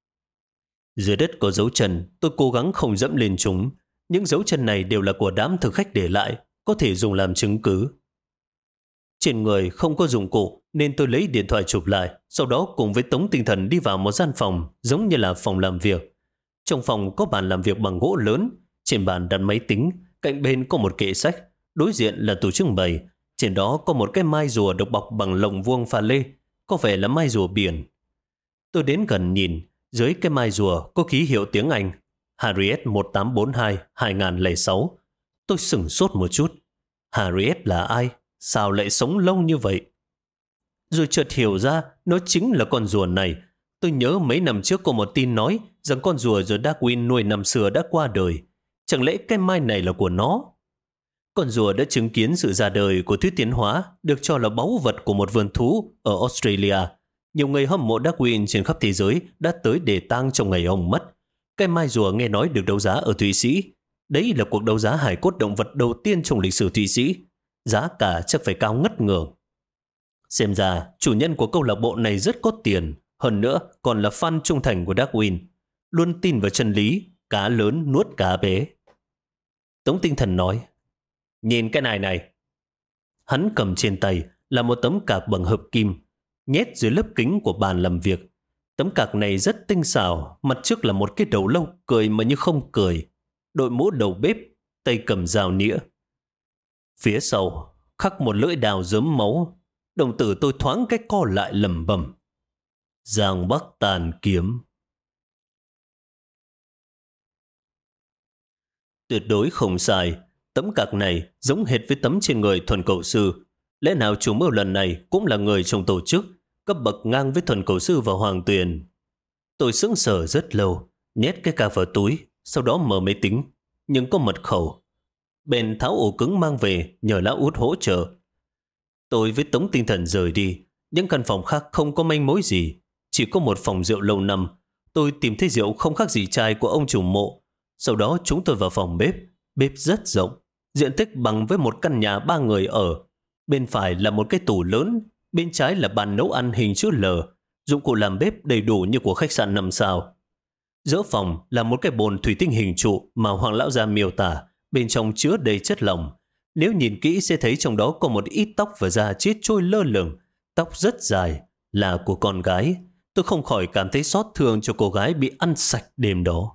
A: Dưới đất có dấu chân, tôi cố gắng không dẫm lên chúng. Những dấu chân này đều là của đám thực khách để lại, có thể dùng làm chứng cứ. Trên người không có dụng cụ nên tôi lấy điện thoại chụp lại, sau đó cùng với Tống Tinh Thần đi vào một gian phòng giống như là phòng làm việc. Trong phòng có bàn làm việc bằng gỗ lớn, trên bàn đặt máy tính, cạnh bên có một kệ sách, đối diện là tủ trưng bày, trên đó có một cái mai rùa được bọc bằng lồng vuông pha lê, có vẻ là mai rùa biển. Tôi đến gần nhìn, Dưới cái mai rùa có ký hiệu tiếng Anh Harriet 1842-2006. Tôi sửng sốt một chút. Harriet là ai? Sao lại sống lâu như vậy? Rồi chợt hiểu ra nó chính là con rùa này. Tôi nhớ mấy năm trước có một tin nói rằng con rùa do Darwin nuôi năm xưa đã qua đời. Chẳng lẽ cái mai này là của nó? Con rùa đã chứng kiến sự ra đời của thuyết tiến hóa, được cho là báu vật của một vườn thú ở Australia. Nhiều người hâm mộ Darwin trên khắp thế giới đã tới để tang trong ngày ông mất. Cái mai rùa nghe nói được đấu giá ở Thụy Sĩ. Đấy là cuộc đấu giá hài cốt động vật đầu tiên trong lịch sử Thụy Sĩ. Giá cả chắc phải cao ngất ngường. Xem ra, chủ nhân của câu lạc bộ này rất có tiền. Hơn nữa, còn là fan trung thành của Darwin. Luôn tin vào chân lý, cá lớn nuốt cá bé. Tống Tinh Thần nói, nhìn cái này này. Hắn cầm trên tay là một tấm cạc bằng hợp kim, nhét dưới lớp kính của bàn làm việc. Tấm cạc này rất tinh xảo, mặt trước là một cái đầu lâu cười mà như không cười. Đội mũ đầu bếp, tay cầm dao nĩa. Phía sau, khắc một lưỡi đào rớm máu. Đồng tử tôi thoáng cái co lại lẩm bẩm. Giang Bắc tàn kiếm. Tuyệt đối không sai. Tấm cạc này giống hệt với tấm trên người Thuần Cẩu Sư. Lẽ nào chủ mưu lần này cũng là người trong tổ chức, cấp bậc ngang với Thuần Cẩu Sư và Hoàng Tuyền? Tôi sững sờ rất lâu, nhét cái cạc vào túi, sau đó mở máy tính. Nhưng có mật khẩu. Bèn tháo ổ cứng mang về nhờ Lão Út hỗ trợ. Tôi với Tống Tinh Thần rời đi. Những căn phòng khác không có manh mối gì. Chỉ có một phòng rượu lâu năm. Tôi tìm thấy rượu không khác gì chai của ông chủ mộ. Sau đó chúng tôi vào phòng bếp. Bếp rất rộng, diện tích bằng với một căn nhà 3 người ở. Bên phải là một cái tủ lớn, bên trái là bàn nấu ăn hình chữ L. Dụng cụ làm bếp đầy đủ như của khách sạn 5 sao. Giữa phòng là một cái bồn thủy tinh hình trụ mà Hoàng lão gia miêu tả, bên trong chứa đầy chất lỏng. Nếu nhìn kỹ sẽ thấy trong đó có một ít tóc và da chết trôi lơ lửng. Tóc rất dài, là của con gái. Tôi không khỏi cảm thấy xót thương cho cô gái bị ăn sạch đêm đó.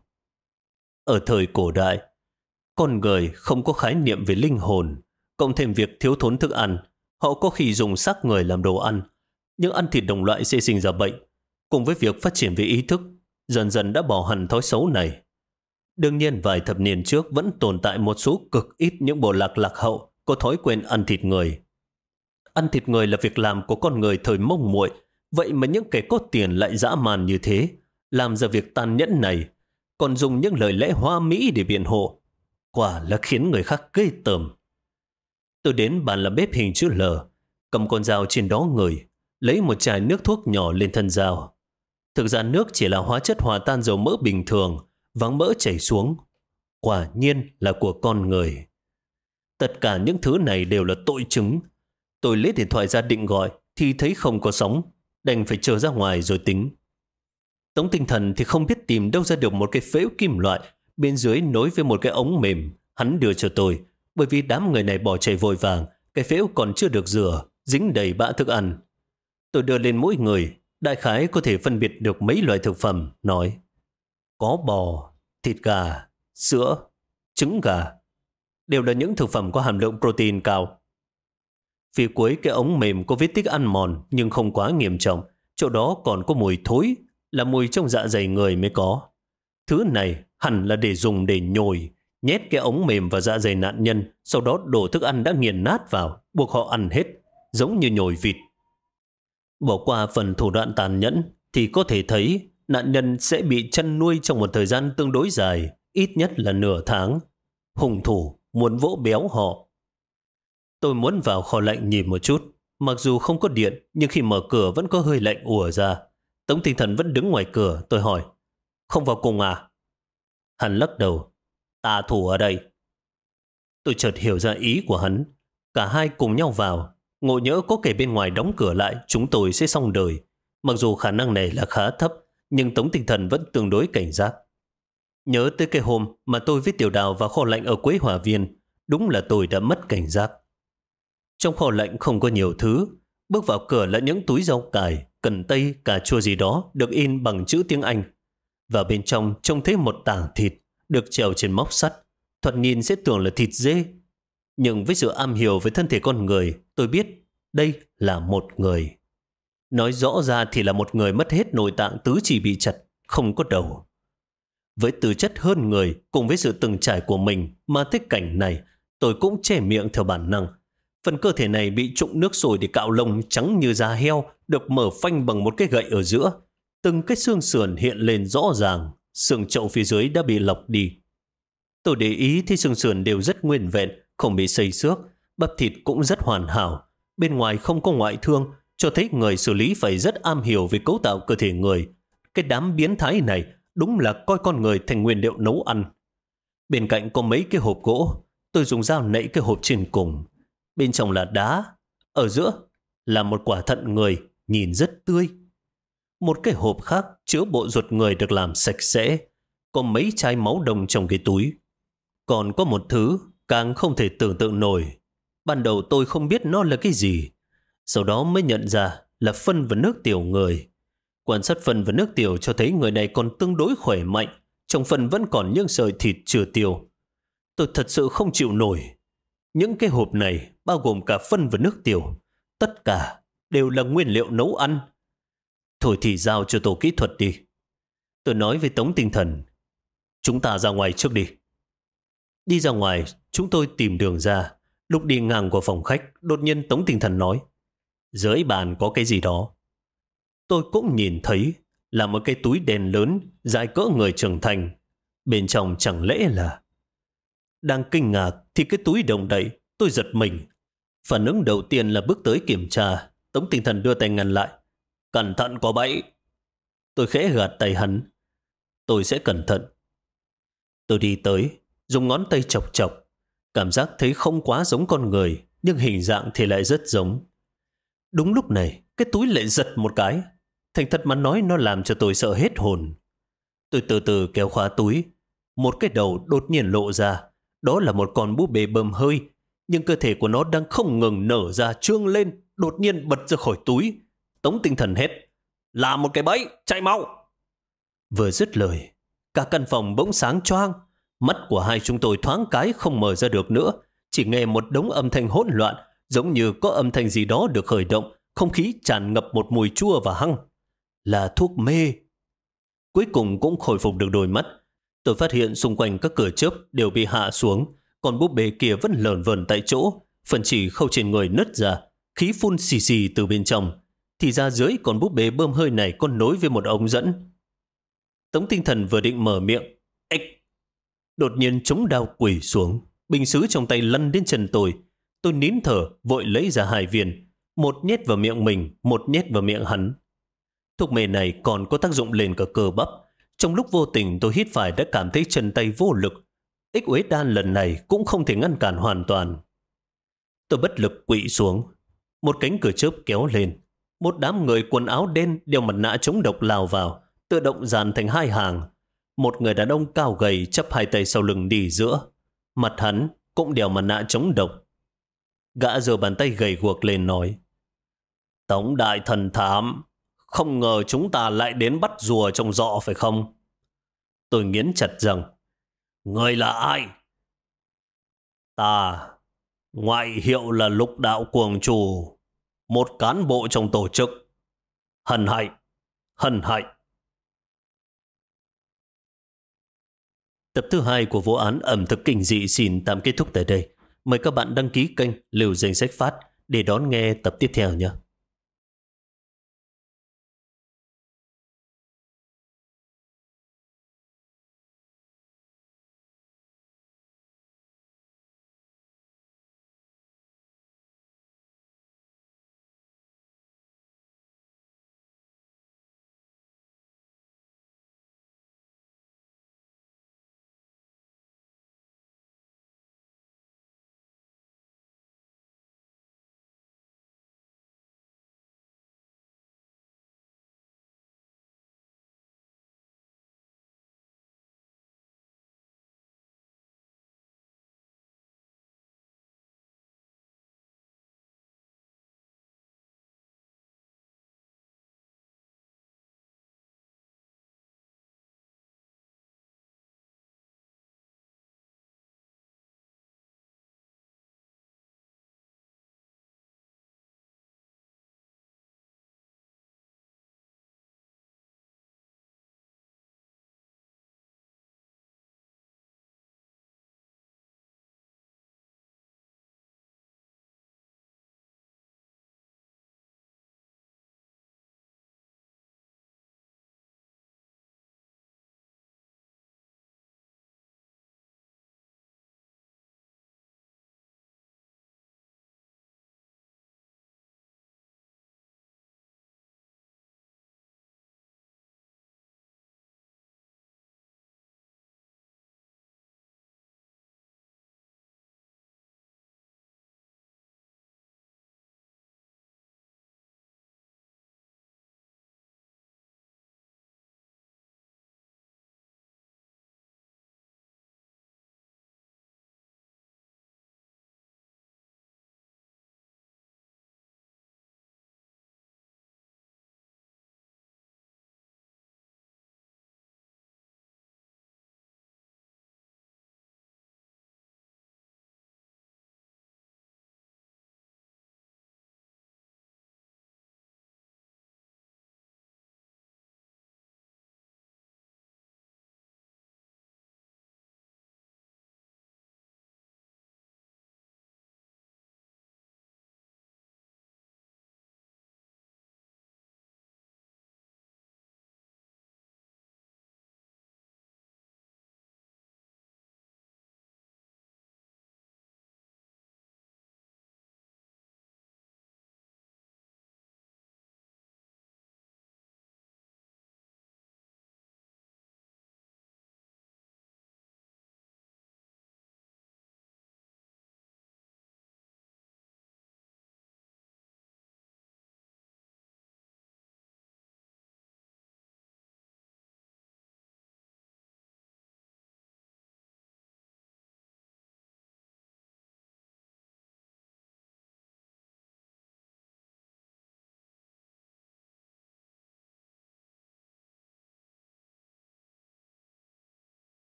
A: Ở thời cổ đại, con người không có khái niệm về linh hồn, cộng thêm việc thiếu thốn thức ăn, họ có khi dùng xác người làm đồ ăn, nhưng ăn thịt đồng loại sẽ sinh ra bệnh. Cùng với việc phát triển về ý thức, dần dần đã bỏ hẳn thói xấu này. Đương nhiên vài thập niên trước vẫn tồn tại một số cực ít những bộ lạc lạc hậu có thói quen ăn thịt người. Ăn thịt người là việc làm của con người thời Mông Muội, vậy mà những kẻ có tiền lại dã man như thế, làm ra việc tàn nhẫn này, còn dùng những lời lẽ hoa mỹ để biện hộ. Quả là khiến người khác ghê tởm. Tôi đến bàn làm bếp hình chữ L, cầm con dao trên đó ngửi, lấy một chai nước thuốc nhỏ lên thân dao. Thực ra nước chỉ là hóa chất hòa tan dầu mỡ bình thường, váng mỡ chảy xuống. Quả nhiên là của con người. Tất cả những thứ này đều là tội chứng. Tôi lấy điện thoại ra định gọi thì thấy không có sóng, đành phải chờ ra ngoài rồi tính. Tống Tinh Thần thì không biết tìm đâu ra được một cái phễu kim loại bên dưới nối với một cái ống mềm. Hắn đưa cho tôi, bởi vì đám người này bỏ chạy vội vàng, cái phễu còn chưa được rửa, dính đầy bã thức ăn. Tôi đưa lên mỗi người, đại khái có thể phân biệt được mấy loại thực phẩm, nói: có bò, thịt gà, sữa, trứng gà, đều là những thực phẩm có hàm lượng protein cao. Phía cuối cái ống mềm có vết tích ăn mòn nhưng không quá nghiêm trọng, chỗ đó còn có mùi thối, là mùi trong dạ dày người mới có. Thứ này hẳn là để dùng để nhồi, nhét cái ống mềm vào dạ dày nạn nhân, sau đó đổ thức ăn đã nghiền nát vào, buộc họ ăn hết, giống như nhồi vịt. Bỏ qua phần thủ đoạn tàn nhẫn thì có thể thấy nạn nhân sẽ bị chăn nuôi trong một thời gian tương đối dài, ít nhất là nửa tháng. Hung thủ muốn vỗ béo họ. Tôi muốn vào kho lạnh nhìn một chút, mặc dù không có điện nhưng khi mở cửa vẫn có hơi lạnh ùa ra. Tống Tinh Thần vẫn đứng ngoài cửa. Tôi hỏi: không vào cùng à? Hắn lắc đầu: ta thủ ở đây. Tôi chợt hiểu ra ý của hắn. Cả hai cùng nhau vào, ngộ nhỡ có kẻ bên ngoài đóng cửa lại, chúng tôi sẽ xong đời. Mặc dù khả năng này là khá thấp, nhưng Tống Tinh Thần vẫn tương đối cảnh giác. Nhớ tới cái hôm mà tôi với Tiểu Đào vào kho lạnh ở Quế Hòa Viên, đúng là tôi đã mất cảnh giác. Trong kho lạnh không có nhiều thứ, bước vào cửa là những túi rau cải, cần tây, cà chua gì đó được in bằng chữ tiếng Anh. Và bên trong trông thấy một tảng thịt được treo trên móc sắt, thoạt nhìn sẽ tưởng là thịt dê. Nhưng với sự am hiểu về thân thể con người, tôi biết đây là một người. Nói rõ ra thì là một người mất hết nội tạng tứ chi bị chặt, không có đầu. Với tư chất hơn người cùng với sự từng trải của mình mà thấy cảnh này, tôi cũng che miệng theo bản năng. Phần cơ thể này bị trụng nước sôi để cạo lông trắng như da heo, được mở phanh bằng một cái gậy ở giữa. Từng cái xương sườn hiện lên rõ ràng, xương chậu phía dưới đã bị lọc đi. Tôi để ý thì xương sườn đều rất nguyên vẹn, không bị xây xước, bắp thịt cũng rất hoàn hảo. Bên ngoài không có ngoại thương, cho thấy người xử lý phải rất am hiểu về cấu tạo cơ thể người. Cái đám biến thái này đúng là coi con người thành nguyên liệu nấu ăn. Bên cạnh có mấy cái hộp gỗ, tôi dùng dao nẫy cái hộp trên cùng. Bên trong là đá, ở giữa là một quả thận người, nhìn rất tươi. Một cái hộp khác chứa bộ ruột người được làm sạch sẽ, có mấy chai máu đồng trong cái túi. Còn có một thứ càng không thể tưởng tượng nổi. Ban đầu tôi không biết nó là cái gì, sau đó mới nhận ra là phân và nước tiểu người. Quan sát phân và nước tiểu cho thấy người này còn tương đối khỏe mạnh, trong phân vẫn còn những sợi thịt chưa tiêu. Tôi thật sự không chịu nổi. Những cái hộp này bao gồm cả phân và nước tiểu, tất cả đều là nguyên liệu nấu ăn. Thôi thì giao cho tổ kỹ thuật đi. Tôi nói với Tống Tinh Thần, chúng ta ra ngoài trước đi. Đi ra ngoài, chúng tôi tìm đường ra. Lúc đi ngang qua phòng khách, đột nhiên Tống Tinh Thần nói, dưới bàn có cái gì đó. Tôi cũng nhìn thấy là một cái túi đen lớn, dài cỡ người trưởng thành. Bên trong chẳng lẽ là... Đang kinh ngạc thì cái túi động đậy, tôi giật mình. Phản ứng đầu tiên là bước tới kiểm tra. Tống Tinh Thần đưa tay ngăn lại. Cẩn thận có bẫy. Tôi khẽ gạt tay hắn. Tôi sẽ cẩn thận. Tôi đi tới, dùng ngón tay chọc chọc. Cảm giác thấy không quá giống con người, nhưng hình dạng thì lại rất giống. Đúng lúc này, cái túi lại giật một cái. Thành thật mà nói, nó làm cho tôi sợ hết hồn. Tôi từ từ kéo khóa túi. Một cái đầu đột nhiên lộ ra. Đó là một con búp bê bơm hơi. Nhưng cơ thể của nó đang không ngừng nở ra, trương lên, đột nhiên bật ra khỏi túi. Tống Tinh Thần hét, là một cái bẫy, chạy mau. Vừa dứt lời, cả căn phòng bỗng sáng choang. Mắt của hai chúng tôi thoáng cái không mở ra được nữa. Chỉ nghe một đống âm thanh hỗn loạn, giống như có âm thanh gì đó được khởi động. Không khí tràn ngập một mùi chua và hăng. Là thuốc mê. Cuối cùng cũng khôi phục được đôi mắt. Tôi phát hiện xung quanh các cửa chớp đều bị hạ xuống. Còn búp bê kia vẫn lởn vởn tại chỗ. Phần chỉ khâu trên người nứt ra, khí phun xì xì từ bên trong. Thì ra dưới con búp bê bơm hơi này có nối với một ống dẫn. Tống Tinh Thần vừa định mở miệng, ếch, đột nhiên chống đao quỳ xuống. Bình sứ trong tay lăn đến chân tôi. Tôi nín thở, vội lấy ra 2 viên. Một nhét vào miệng mình, một nhét vào miệng hắn. Thuốc mê này còn có tác dụng lên cả cơ bắp. Trong lúc vô tình tôi hít phải đã cảm thấy chân tay vô lực. Ích uế đan lần này cũng không thể ngăn cản hoàn toàn. Tôi bất lực quỵ xuống. Một cánh cửa chớp kéo lên. Một đám người quần áo đen đeo mặt nạ chống độc lao vào, tự động dàn thành 2 hàng. Một người đàn ông cao gầy chắp 2 tay sau lưng đi giữa. Mặt hắn cũng đeo mặt nạ chống độc. Gã giơ bàn tay gầy guộc lên nói, Tống đại thần thám, không ngờ chúng ta lại đến bắt rùa trong giọ phải không? Tôi nghiến chặt rằng, người là ai? Ta, ngoại hiệu là Lục Đạo Cuồng Chủ, một cán bộ trong tổ chức. Hân hạnh, hân hạnh. Tập thứ 2 của vụ án ẩm thực kinh dị xin tạm kết thúc tại đây. Mời các bạn đăng ký kênh Lưu Danh Sách Phát để đón nghe tập tiếp theo nhé.